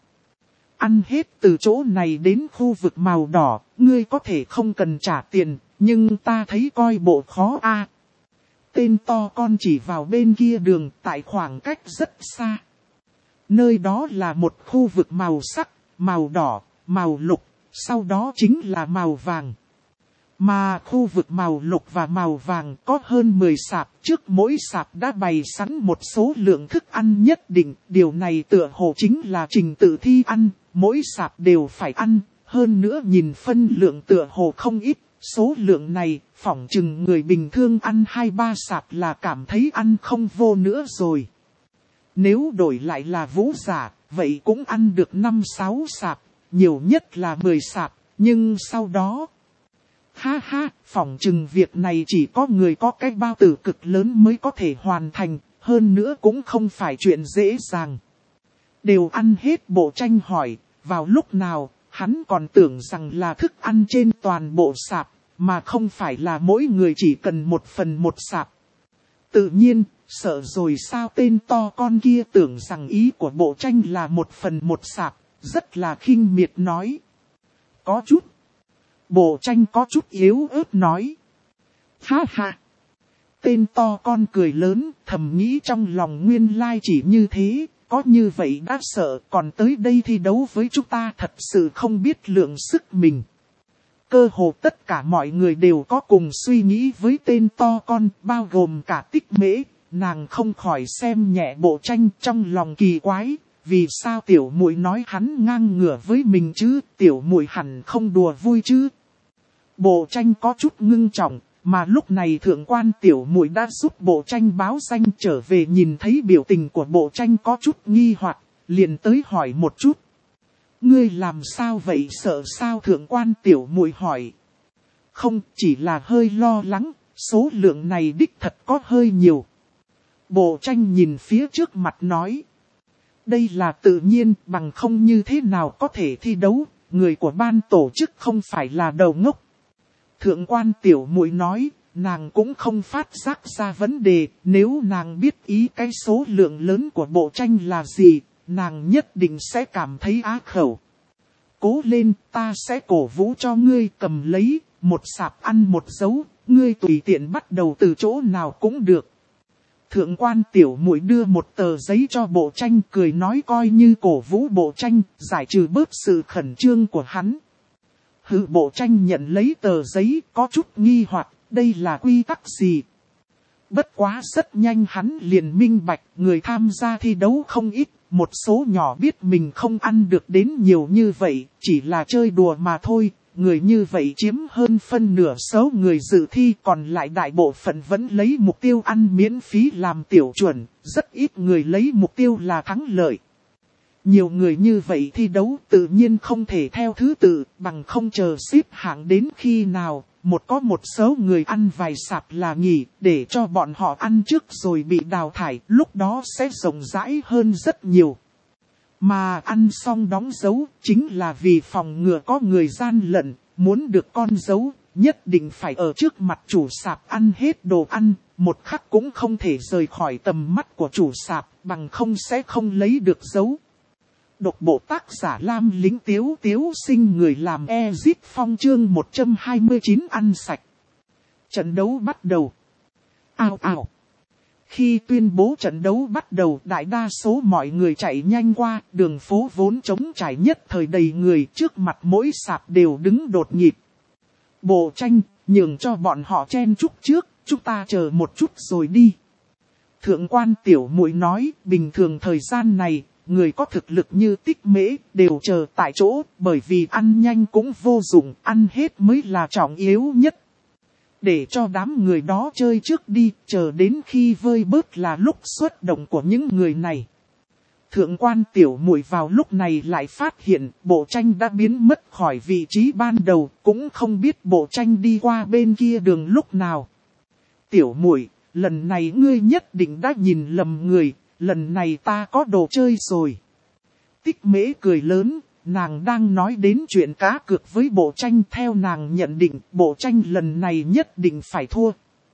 Ăn hết từ chỗ này đến khu vực màu đỏ, ngươi có thể không cần trả tiền, nhưng ta thấy coi bộ khó a. À. Tên to con chỉ vào bên kia đường tại khoảng cách rất xa. Nơi đó là một khu vực màu sắc, màu đỏ, màu lục, sau đó chính là màu vàng. Mà khu vực màu lục và màu vàng có hơn mười sạp, trước mỗi sạp đã bày sẵn một số lượng thức ăn nhất định, điều này tựa hồ chính là trình tự thi ăn, mỗi sạp đều phải ăn, hơn nữa nhìn phân lượng tựa hồ không ít, số lượng này phỏng chừng người bình thường ăn hai ba sạp là cảm thấy ăn không vô nữa rồi. Nếu đổi lại là vũ giả, vậy cũng ăn được năm sáu sạp, nhiều nhất là mười sạp, nhưng sau đó... Ha ha, phỏng chừng việc này chỉ có người có cái bao tử cực lớn mới có thể hoàn thành, hơn nữa cũng không phải chuyện dễ dàng. Đều ăn hết? Bộ Tranh hỏi, vào lúc nào, hắn còn tưởng rằng là thức ăn trên toàn bộ sạp, mà không phải là mỗi người chỉ cần một phần một sạp. Tự nhiên, sợ rồi sao? Tên to con kia tưởng rằng ý của Bộ Tranh là một phần một sạp, rất là khinh miệt nói. Có chút. Bộ tranh có chút yếu ớt nói. Ha ha. Tên to con cười lớn, thầm nghĩ trong lòng nguyên lai chỉ như thế, có như vậy đã sợ, còn tới đây thi đấu với chúng ta thật sự không biết lượng sức mình. Cơ hồ tất cả mọi người đều có cùng suy nghĩ với tên to con, bao gồm cả Tích Mễ, nàng không khỏi xem nhẹ bộ tranh trong lòng kỳ quái, vì sao tiểu muội nói hắn ngang ngửa với mình chứ, tiểu muội hẳn không đùa vui chứ. Bộ tranh có chút ngưng trọng. Mà lúc này thượng quan tiểu muội đã giúp bộ tranh báo danh trở về, nhìn thấy biểu tình của bộ tranh có chút nghi hoặc, liền tới hỏi một chút. Ngươi làm sao vậy, sợ sao? Thượng quan tiểu muội hỏi. Không, chỉ là hơi lo lắng, số lượng này đích thật có hơi nhiều. Bộ tranh nhìn phía trước mặt nói. Đây là tự nhiên, bằng không như thế nào có thể thi đấu, người của ban tổ chức không phải là đầu ngốc. Thượng quan tiểu muội nói, nàng cũng không phát giác ra vấn đề, nếu nàng biết ý cái số lượng lớn của bộ tranh là gì, nàng nhất định sẽ cảm thấy á khẩu. Cố lên, ta sẽ cổ vũ cho ngươi, cầm lấy, một sạp ăn một dấu, ngươi tùy tiện bắt đầu từ chỗ nào cũng được. Thượng quan tiểu muội đưa một tờ giấy cho bộ tranh, cười nói coi như cổ vũ bộ tranh, giải trừ bớt sự khẩn trương của hắn. Hự, bộ tranh nhận lấy tờ giấy, có chút nghi hoặc, đây là quy tắc gì? Bất quá rất nhanh hắn liền minh bạch, người tham gia thi đấu không ít, một số nhỏ biết mình không ăn được đến nhiều như vậy, chỉ là chơi đùa mà thôi, người như vậy chiếm hơn phân nửa số người dự thi, còn lại đại bộ phận vẫn lấy mục tiêu ăn miễn phí làm tiểu chuẩn, rất ít người lấy mục tiêu là thắng lợi. Nhiều người như vậy thi đấu tự nhiên không thể theo thứ tự, bằng không chờ xếp hạng đến khi nào, một có một số người ăn vài sạp là nghỉ, để cho bọn họ ăn trước rồi bị đào thải, lúc đó sẽ rộng rãi hơn rất nhiều. Mà ăn xong đóng dấu, chính là vì phòng ngừa có người gian lận, muốn được con dấu, nhất định phải ở trước mặt chủ sạp ăn hết đồ ăn, một khắc cũng không thể rời khỏi tầm mắt của chủ sạp, bằng không sẽ không lấy được dấu. Độc bộ tác giả Lam Lính Tiếu Tiếu Sinh, người làm Ezit Phong, chương một trăm hai mươi chín ăn sạch. Trận đấu bắt đầu. Ao ao. Khi tuyên bố trận đấu bắt đầu, đại đa số mọi người chạy nhanh qua, đường phố vốn trống trải nhất thời đầy người, trước mặt mỗi sạp đều đứng đột nhịp. Bộ tranh, nhường cho bọn họ chen chúc trước, chúng ta chờ một chút rồi đi. Thượng quan tiểu muội nói, bình thường thời gian này, người có thực lực như Tích Mễ đều chờ tại chỗ, bởi vì ăn nhanh cũng vô dụng, ăn hết mới là trọng yếu nhất. Để cho đám người đó chơi trước đi, chờ đến khi vơi bớt là lúc xuất động của những người này. Thượng quan tiểu muội vào lúc này lại phát hiện bộ tranh đã biến mất khỏi vị trí ban đầu, cũng không biết bộ tranh đi qua bên kia đường lúc nào. Tiểu muội, lần này ngươi nhất định đã nhìn lầm người, lần này ta có đồ chơi rồi. Tích Mễ cười lớn, nàng đang nói đến chuyện cá cược với bộ tranh, theo nàng nhận định bộ tranh lần này nhất định phải thua.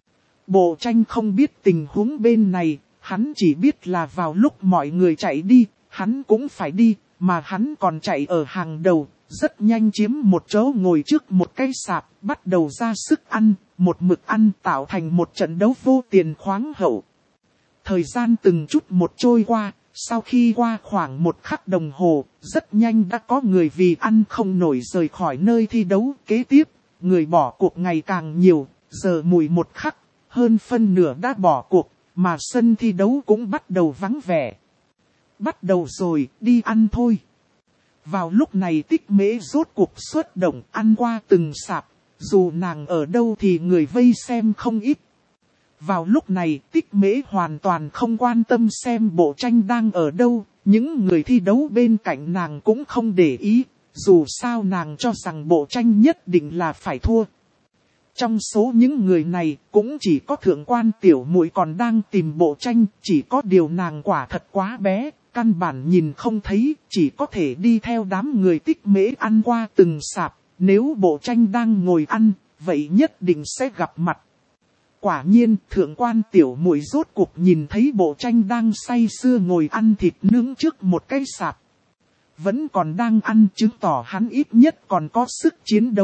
Bộ tranh không biết tình huống bên này, hắn chỉ biết là vào lúc mọi người chạy đi, hắn cũng phải đi, mà hắn còn chạy ở hàng đầu, rất nhanh chiếm một chỗ ngồi trước một cái sạp, bắt đầu ra sức ăn, một mực ăn tạo thành một trận đấu vô tiền khoáng hậu. Thời gian từng chút một trôi qua, sau khi qua khoảng một khắc đồng hồ, rất nhanh đã có người vì ăn không nổi rời khỏi nơi thi đấu. Kế tiếp, người bỏ cuộc ngày càng nhiều, giờ mùi một khắc, hơn phân nửa đã bỏ cuộc, mà sân thi đấu cũng bắt đầu vắng vẻ. Bắt đầu rồi, đi ăn thôi. Vào lúc này Tích Mễ rốt cuộc xuất động, ăn qua từng sạp, dù nàng ở đâu thì người vây xem không ít. Vào lúc này Tích Mễ hoàn toàn không quan tâm xem bộ tranh đang ở đâu, những người thi đấu bên cạnh nàng cũng không để ý, dù sao nàng cho rằng bộ tranh nhất định là phải thua. Trong số những người này cũng chỉ có thượng quan tiểu muội còn đang tìm bộ tranh, chỉ có điều nàng quả thật quá bé, căn bản nhìn không thấy, chỉ có thể đi theo đám người Tích Mễ ăn qua từng sạp, nếu bộ tranh đang ngồi ăn, vậy nhất định sẽ gặp mặt. Quả nhiên, thượng quan tiểu muội rốt cuộc nhìn thấy bộ tranh đang say sưa ngồi ăn thịt nướng trước một cái sạp. Vẫn còn đang ăn, chứng tỏ hắn ít nhất còn có sức chiến đấu,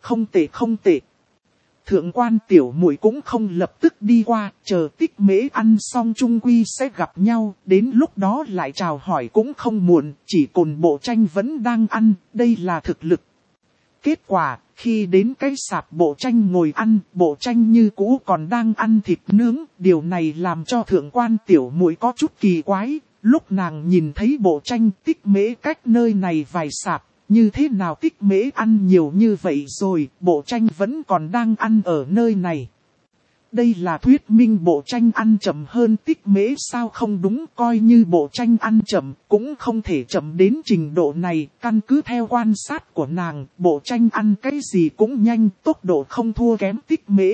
không tệ không tệ. Thượng quan tiểu muội cũng không lập tức đi qua, chờ Tích Mễ ăn xong chung quy sẽ gặp nhau, đến lúc đó lại chào hỏi cũng không muộn, chỉ còn Bộ Tranh vẫn đang ăn, đây là thực lực. Kết quả, khi đến cái sạp Bộ Tranh ngồi ăn, Bộ Tranh như cũ còn đang ăn thịt nướng, điều này làm cho thượng quan tiểu muội có chút kỳ quái, lúc nàng nhìn thấy Bộ Tranh Tích Mễ cách nơi này vài sạp. Như thế nào Tích Mễ ăn nhiều như vậy rồi, Bộ Tranh vẫn còn đang ăn ở nơi này. Đây là thuyết minh Bộ Tranh ăn chậm hơn Tích Mễ sao không đúng, coi như Bộ Tranh ăn chậm, cũng không thể chậm đến trình độ này, căn cứ theo quan sát của nàng, Bộ Tranh ăn cái gì cũng nhanh, tốc độ không thua kém Tích Mễ.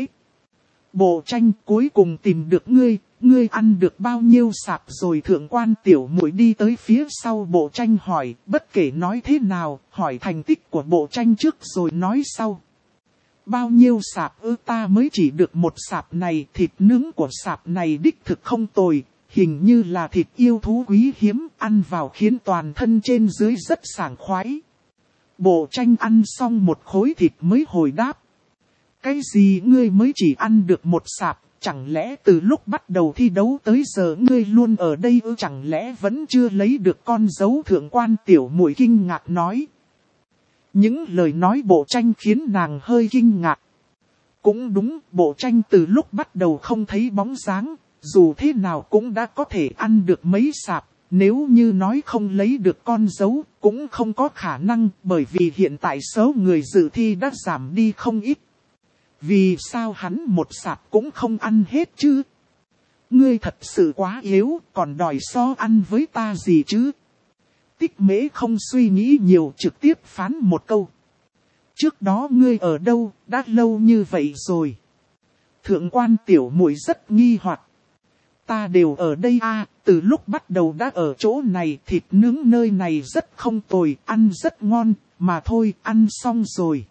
Bộ Tranh cuối cùng tìm được ngươi, ngươi ăn được bao nhiêu sạp rồi? Thượng quan tiểu muội đi tới phía sau Bộ Tranh hỏi, bất kể nói thế nào, hỏi thành tích của Bộ Tranh trước rồi nói sau. Bao nhiêu sạp ư? Ta mới chỉ được một sạp này, thịt nướng của sạp này đích thực không tồi, hình như là thịt yêu thú quý hiếm, ăn vào khiến toàn thân trên dưới rất sảng khoái. Bộ Tranh ăn xong một khối thịt mới hồi đáp. Cái gì ngươi mới chỉ ăn được một sạp? Chẳng lẽ từ lúc bắt đầu thi đấu tới giờ ngươi luôn ở đây ư? Chẳng lẽ vẫn chưa lấy được con dấu? Thượng quan tiểu muội kinh ngạc nói. Những lời nói Bộ Tranh khiến nàng hơi kinh ngạc. Cũng đúng, Bộ Tranh từ lúc bắt đầu không thấy bóng dáng, dù thế nào cũng đã có thể ăn được mấy sạp. Nếu như nói không lấy được con dấu, cũng không có khả năng, bởi vì hiện tại số người dự thi đã giảm đi không ít. Vì sao hắn một sạp cũng không ăn hết chứ? Ngươi thật sự quá yếu, còn đòi so ăn với ta gì chứ? Tích Mễ không suy nghĩ nhiều, trực tiếp phán một câu. Trước đó ngươi ở đâu, đã lâu như vậy rồi? Thượng quan tiểu muội rất nghi hoặc. Ta đều ở đây a, từ lúc bắt đầu đã ở chỗ này, thịt nướng nơi này rất không tồi, ăn rất ngon, mà thôi, ăn xong rồi.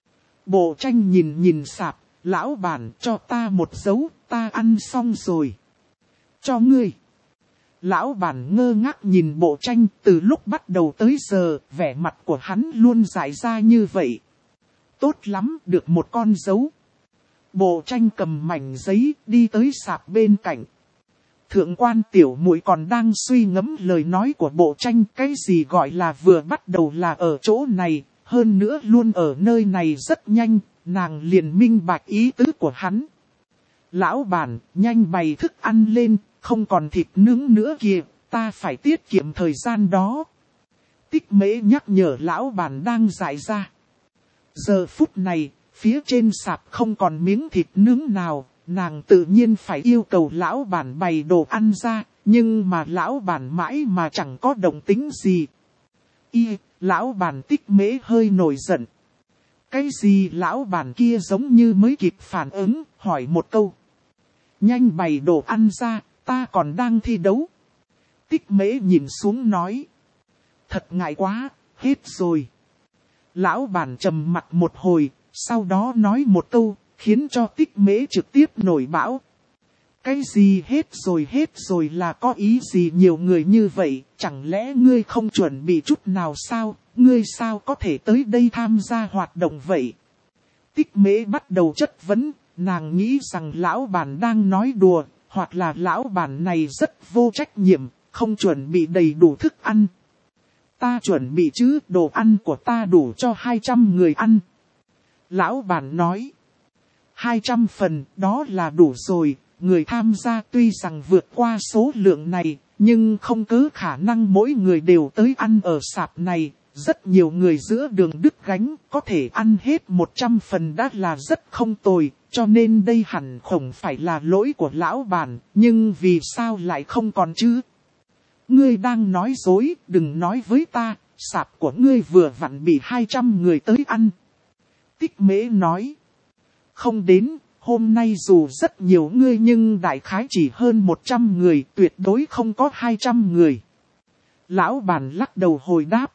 Bộ Tranh nhìn nhìn sạp, lão bản cho ta một dấu, ta ăn xong rồi. Cho ngươi. Lão bản ngơ ngác nhìn Bộ Tranh, từ lúc bắt đầu tới giờ, vẻ mặt của hắn luôn dại ra như vậy. Tốt lắm, được một con dấu. Bộ Tranh cầm mảnh giấy, đi tới sạp bên cạnh. Thượng quan tiểu muội còn đang suy ngẫm lời nói của Bộ Tranh, cái gì gọi là vừa bắt đầu là ở chỗ này. Hơn nữa luôn ở nơi này rất nhanh, nàng liền minh bạch ý tứ của hắn. Lão bản, nhanh bày thức ăn lên, không còn thịt nướng nữa kìa, ta phải tiết kiệm thời gian đó. Tích Mễ nhắc nhở lão bản đang dại ra. Giờ phút này, phía trên sạp không còn miếng thịt nướng nào, nàng tự nhiên phải yêu cầu lão bản bày đồ ăn ra, nhưng mà lão bản mãi mà chẳng có động tính gì. Y, lão bản Tích Mễ hơi nổi giận. Cái gì lão bản kia giống như mới kịp phản ứng, hỏi một câu. Nhanh bày đồ ăn ra, ta còn đang thi đấu. Tích Mễ nhìn xuống nói. Thật ngại quá, hết rồi. Lão bản trầm mặt một hồi, sau đó nói một câu, khiến cho Tích Mễ trực tiếp nổi bão. Cái gì hết rồi hết rồi là có ý gì nhiều người như vậy, chẳng lẽ ngươi không chuẩn bị chút nào sao, ngươi sao có thể tới đây tham gia hoạt động vậy? Tích Mễ bắt đầu chất vấn, nàng nghĩ rằng lão bản đang nói đùa, hoặc là lão bản này rất vô trách nhiệm, không chuẩn bị đầy đủ thức ăn. Ta chuẩn bị chứ, đồ ăn của ta đủ cho hai trăm người ăn. Lão bản nói, hai trăm phần, đó là đủ rồi. Người tham gia tuy rằng vượt qua số lượng này, nhưng không cứ khả năng mỗi người đều tới ăn ở sạp này. Rất nhiều người giữa đường đứt gánh, có thể ăn hết một trăm phần đã là rất không tồi, cho nên đây hẳn không phải là lỗi của lão bản, nhưng vì sao lại không còn chứ? Ngươi đang nói dối, đừng nói với ta, sạp của ngươi vừa vặn bị hai trăm người tới ăn. Tích Mễ nói, không đến. Hôm nay dù rất nhiều người nhưng đại khái chỉ hơn một trăm người, tuyệt đối không có hai trăm người. Lão bản lắc đầu hồi đáp.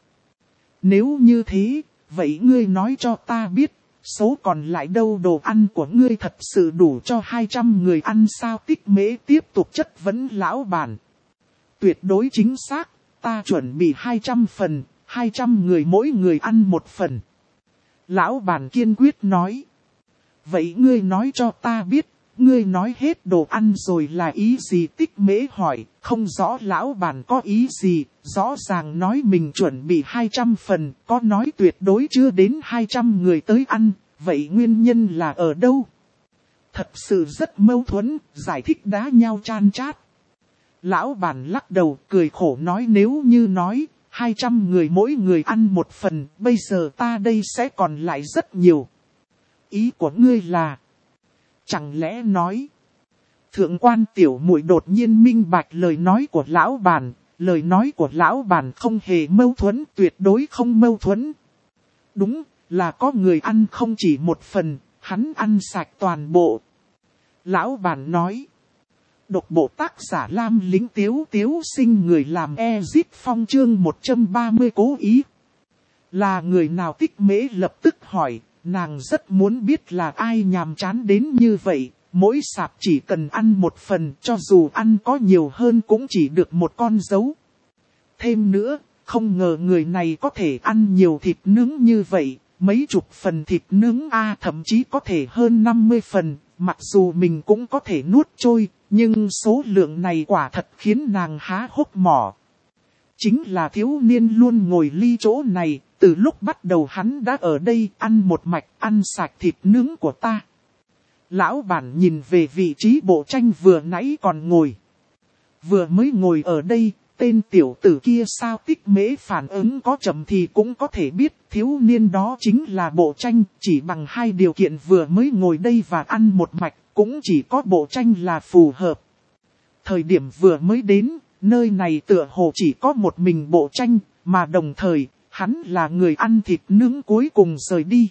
Nếu như thế, vậy ngươi nói cho ta biết, số còn lại đâu, đồ ăn của ngươi thật sự đủ cho hai trăm người ăn sao? Tích Mễ tiếp tục chất vấn lão bản. Tuyệt đối chính xác, ta chuẩn bị hai trăm phần, hai trăm người mỗi người ăn một phần. Lão bản kiên quyết nói. Vậy ngươi nói cho ta biết, ngươi nói hết đồ ăn rồi là ý gì? Tích Mễ hỏi, không rõ lão bản có ý gì, rõ ràng nói mình chuẩn bị hai trăm phần, có nói tuyệt đối chưa đến hai trăm người tới ăn, vậy nguyên nhân là ở đâu? Thật sự rất mâu thuẫn, giải thích đá nhau chan chát. Lão bản lắc đầu cười khổ nói nếu như nói, hai trăm người mỗi người ăn một phần, bây giờ ta đây sẽ còn lại rất nhiều. Ý của ngươi là, chẳng lẽ nói, thượng quan tiểu muội đột nhiên minh bạch lời nói của lão bản, lời nói của lão bản không hề mâu thuẫn, tuyệt đối không mâu thuẫn. Đúng, là có người ăn không chỉ một phần, hắn ăn sạch toàn bộ. Lão bản nói, độc bộ tác giả Lam Lính Tiếu Tiếu Sinh người làm Ezit Phong chương một trăm ba mươi cố ý. Là người nào? Tích Mễ lập tức hỏi, nàng rất muốn biết là ai nhàm chán đến như vậy, mỗi sạp chỉ cần ăn một phần, cho dù ăn có nhiều hơn cũng chỉ được một con dấu. Thêm nữa, không ngờ người này có thể ăn nhiều thịt nướng như vậy, mấy chục phần thịt nướng a thậm chí có thể hơn năm mươi phần, mặc dù mình cũng có thể nuốt trôi, nhưng số lượng này quả thật khiến nàng há hốc mỏ. Chính là thiếu niên luôn ngồi ly chỗ này, từ lúc bắt đầu hắn đã ở đây ăn một mạch, ăn sạch thịt nướng của ta. Lão bản nhìn về vị trí bộ tranh vừa nãy còn ngồi. Vừa mới ngồi ở đây, tên tiểu tử kia sao? Tích Mễ phản ứng có chậm thì cũng có thể biết thiếu niên đó chính là bộ tranh, chỉ bằng hai điều kiện vừa mới ngồi đây và ăn một mạch, cũng chỉ có bộ tranh là phù hợp. Thời điểm vừa mới đến, nơi này tựa hồ chỉ có một mình bộ tranh, mà đồng thời, hắn là người ăn thịt nướng cuối cùng rời đi.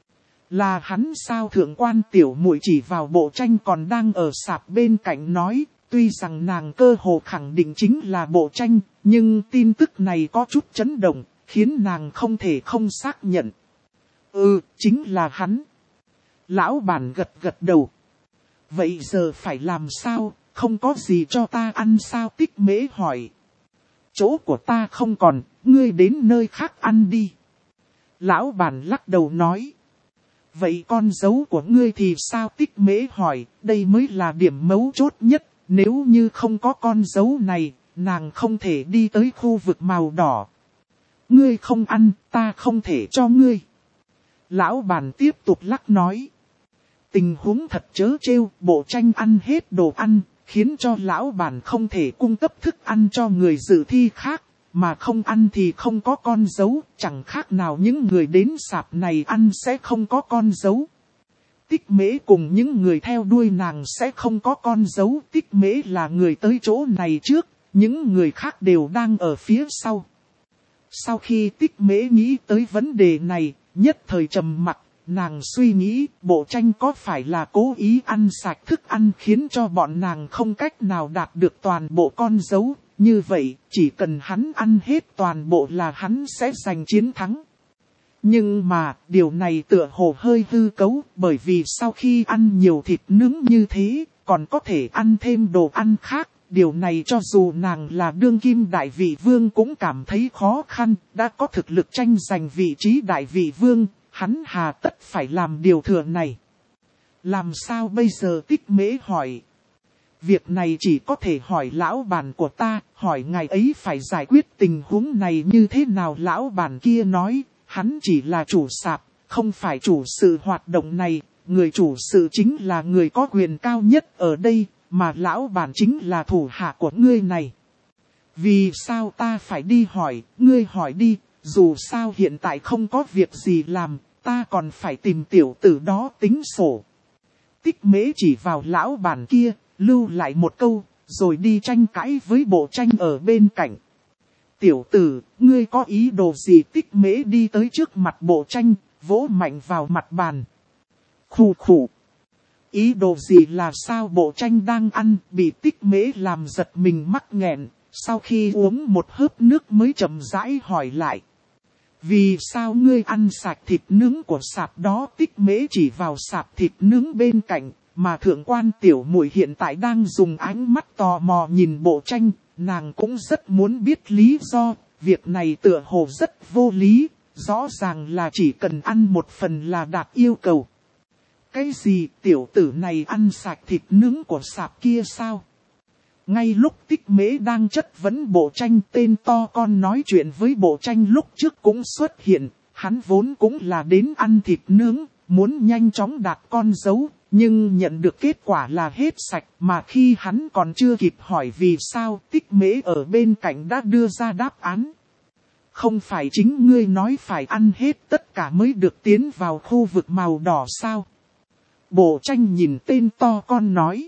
Là hắn sao? Thượng quan tiểu muội chỉ vào bộ tranh còn đang ở sạp bên cạnh nói, tuy rằng nàng cơ hồ khẳng định chính là bộ tranh, nhưng tin tức này có chút chấn động, khiến nàng không thể không xác nhận. Ừ, chính là hắn. Lão bản gật gật đầu. Vậy giờ phải làm sao, không có gì cho ta ăn sao? Tích Mễ hỏi. Chỗ của ta không còn, ngươi đến nơi khác ăn đi. Lão bản lắc đầu nói. Vậy con dấu của ngươi thì sao? Tích Mễ hỏi, đây mới là điểm mấu chốt nhất, nếu như không có con dấu này, nàng không thể đi tới khu vực màu đỏ. Ngươi không ăn, ta không thể cho ngươi. Lão bản tiếp tục lắc nói. Tình huống thật trớ trêu, bộ tranh ăn hết đồ ăn, khiến cho lão bản không thể cung cấp thức ăn cho người dự thi khác, mà không ăn thì không có con dấu, chẳng khác nào những người đến sạp này ăn sẽ không có con dấu. Tích Mễ cùng những người theo đuôi nàng sẽ không có con dấu. Tích Mễ là người tới chỗ này trước, những người khác đều đang ở phía sau. Sau khi Tích Mễ nghĩ tới vấn đề này, nhất thời trầm mặc, nàng suy nghĩ bộ tranh có phải là cố ý ăn sạch thức ăn khiến cho bọn nàng không cách nào đạt được toàn bộ con dấu. Như vậy, chỉ cần hắn ăn hết toàn bộ là hắn sẽ giành chiến thắng. Nhưng mà, điều này tựa hồ hơi hư cấu, bởi vì sau khi ăn nhiều thịt nướng như thế, còn có thể ăn thêm đồ ăn khác. Điều này cho dù nàng là đương kim đại vị vương cũng cảm thấy khó khăn, đã có thực lực tranh giành vị trí đại vị vương, hắn hà tất phải làm điều thừa này. Làm sao bây giờ? Tích Mễ hỏi. Việc này chỉ có thể hỏi lão bản của ta, hỏi ngài ấy phải giải quyết tình huống này như thế nào? Lão bản kia nói, hắn chỉ là chủ sạp, không phải chủ sự hoạt động này, người chủ sự chính là người có quyền cao nhất ở đây, mà lão bản chính là thủ hạ của ngươi này. Vì sao ta phải đi hỏi? Ngươi hỏi đi, dù sao hiện tại không có việc gì làm, ta còn phải tìm tiểu tử đó tính sổ. Tích Mễ chỉ vào lão bản kia, lưu lại một câu, rồi đi tranh cãi với bộ tranh ở bên cạnh. Tiểu tử, ngươi có ý đồ gì? Tích Mễ đi tới trước mặt bộ tranh, vỗ mạnh vào mặt bàn. Khủ khủ. Ý đồ gì là sao? Bộ tranh đang ăn, bị Tích Mễ làm giật mình mắc nghẹn, sau khi uống một hớp nước mới chậm rãi hỏi lại. Vì sao ngươi ăn sạch thịt nướng của sạp đó? Tích Mễ chỉ vào sạp thịt nướng bên cạnh, mà thượng quan tiểu muội hiện tại đang dùng ánh mắt tò mò nhìn bộ tranh, nàng cũng rất muốn biết lý do, việc này tựa hồ rất vô lý, rõ ràng là chỉ cần ăn một phần là đạt yêu cầu. Cái gì tiểu tử này ăn sạch thịt nướng của sạp kia sao? Ngay lúc Tích Mễ đang chất vấn Bộ Tranh, tên to con nói chuyện với Bộ Tranh lúc trước cũng xuất hiện. Hắn vốn cũng là đến ăn thịt nướng, muốn nhanh chóng đạt con dấu, nhưng nhận được kết quả là hết sạch. Mà khi hắn còn chưa kịp hỏi vì sao, Tích Mễ ở bên cạnh đã đưa ra đáp án. Không phải chính ngươi nói phải ăn hết tất cả mới được tiến vào khu vực màu đỏ sao? Bộ Tranh nhìn tên to con nói.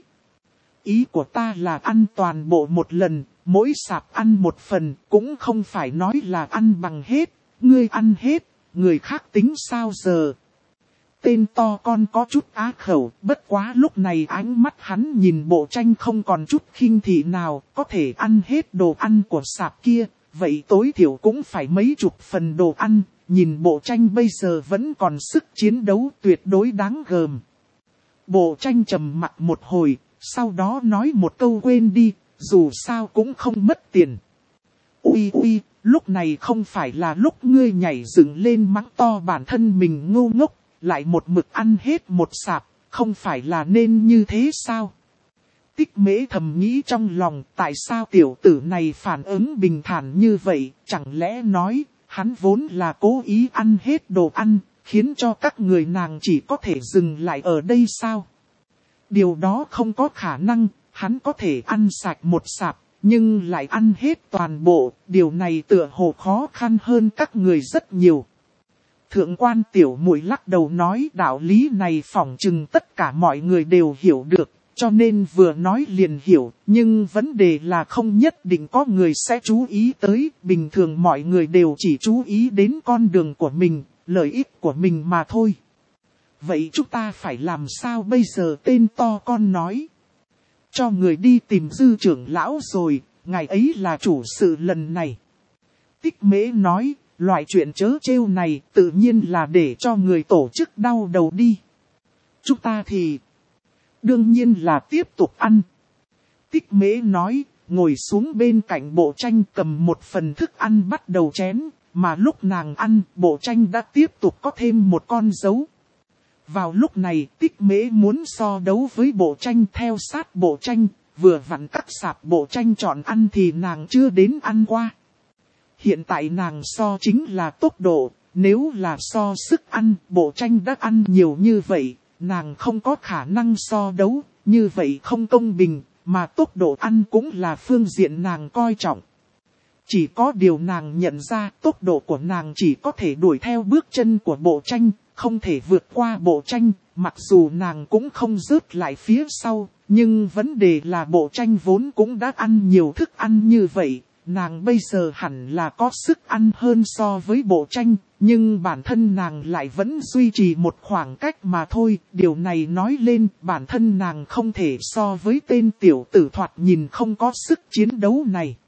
Ý của ta là ăn toàn bộ một lần, mỗi sạp ăn một phần, cũng không phải nói là ăn bằng hết. Ngươi ăn hết, người khác tính sao giờ? Tên to con có chút á khẩu, bất quá lúc này ánh mắt hắn nhìn Bộ Tranh không còn chút khinh thị nào, có thể ăn hết đồ ăn của sạp kia, vậy tối thiểu cũng phải mấy chục phần đồ ăn, nhìn Bộ Tranh bây giờ vẫn còn sức chiến đấu tuyệt đối đáng gờm. Bộ Tranh trầm mặc một hồi, sau đó nói một câu quên đi, dù sao cũng không mất tiền. Ui ui, lúc này không phải là lúc ngươi nhảy dựng lên mắng to bản thân mình ngu ngốc, lại một mực ăn hết một sạp, không phải là nên như thế sao? Tích Mễ thầm nghĩ trong lòng, tại sao tiểu tử này phản ứng bình thản như vậy, chẳng lẽ nói, hắn vốn là cố ý ăn hết đồ ăn, khiến cho các người nàng chỉ có thể dừng lại ở đây sao? Điều đó không có khả năng, hắn có thể ăn sạch một sạp, nhưng lại ăn hết toàn bộ, điều này tựa hồ khó khăn hơn các người rất nhiều. Thượng quan tiểu muội lắc đầu nói đạo lý này phỏng chừng tất cả mọi người đều hiểu được, cho nên vừa nói liền hiểu, nhưng vấn đề là không nhất định có người sẽ chú ý tới, bình thường mọi người đều chỉ chú ý đến con đường của mình, lợi ích của mình mà thôi. Vậy chúng ta phải làm sao bây giờ? Tên to con nói. Cho người đi tìm Dư trưởng lão rồi, ngài ấy là chủ sự lần này. Tích Mễ nói, loại chuyện trớ trêu này tự nhiên là để cho người tổ chức đau đầu đi. Chúng ta thì đương nhiên là tiếp tục ăn. Tích Mễ nói, ngồi xuống bên cạnh Bộ Tranh cầm một phần thức ăn bắt đầu chén, mà lúc nàng ăn, Bộ Tranh đã tiếp tục có thêm một con dấu. Vào lúc này, Tích Mễ muốn so đấu với Bộ Tranh theo sát Bộ Tranh, vừa vặn cắt sạp Bộ Tranh chọn ăn thì nàng chưa đến ăn qua. Hiện tại nàng so chính là tốc độ, nếu là so sức ăn, Bộ Tranh đã ăn nhiều như vậy, nàng không có khả năng so đấu, như vậy không công bình, mà tốc độ ăn cũng là phương diện nàng coi trọng. Chỉ có điều nàng nhận ra tốc độ của nàng chỉ có thể đuổi theo bước chân của Bộ Tranh, không thể vượt qua Bộ Tranh, mặc dù nàng cũng không rớt lại phía sau, nhưng vấn đề là Bộ Tranh vốn cũng đã ăn nhiều thức ăn như vậy, nàng bây giờ hẳn là có sức ăn hơn so với Bộ Tranh, nhưng bản thân nàng lại vẫn duy trì một khoảng cách mà thôi, điều này nói lên bản thân nàng không thể so với tên tiểu tử thoạt nhìn không có sức chiến đấu này.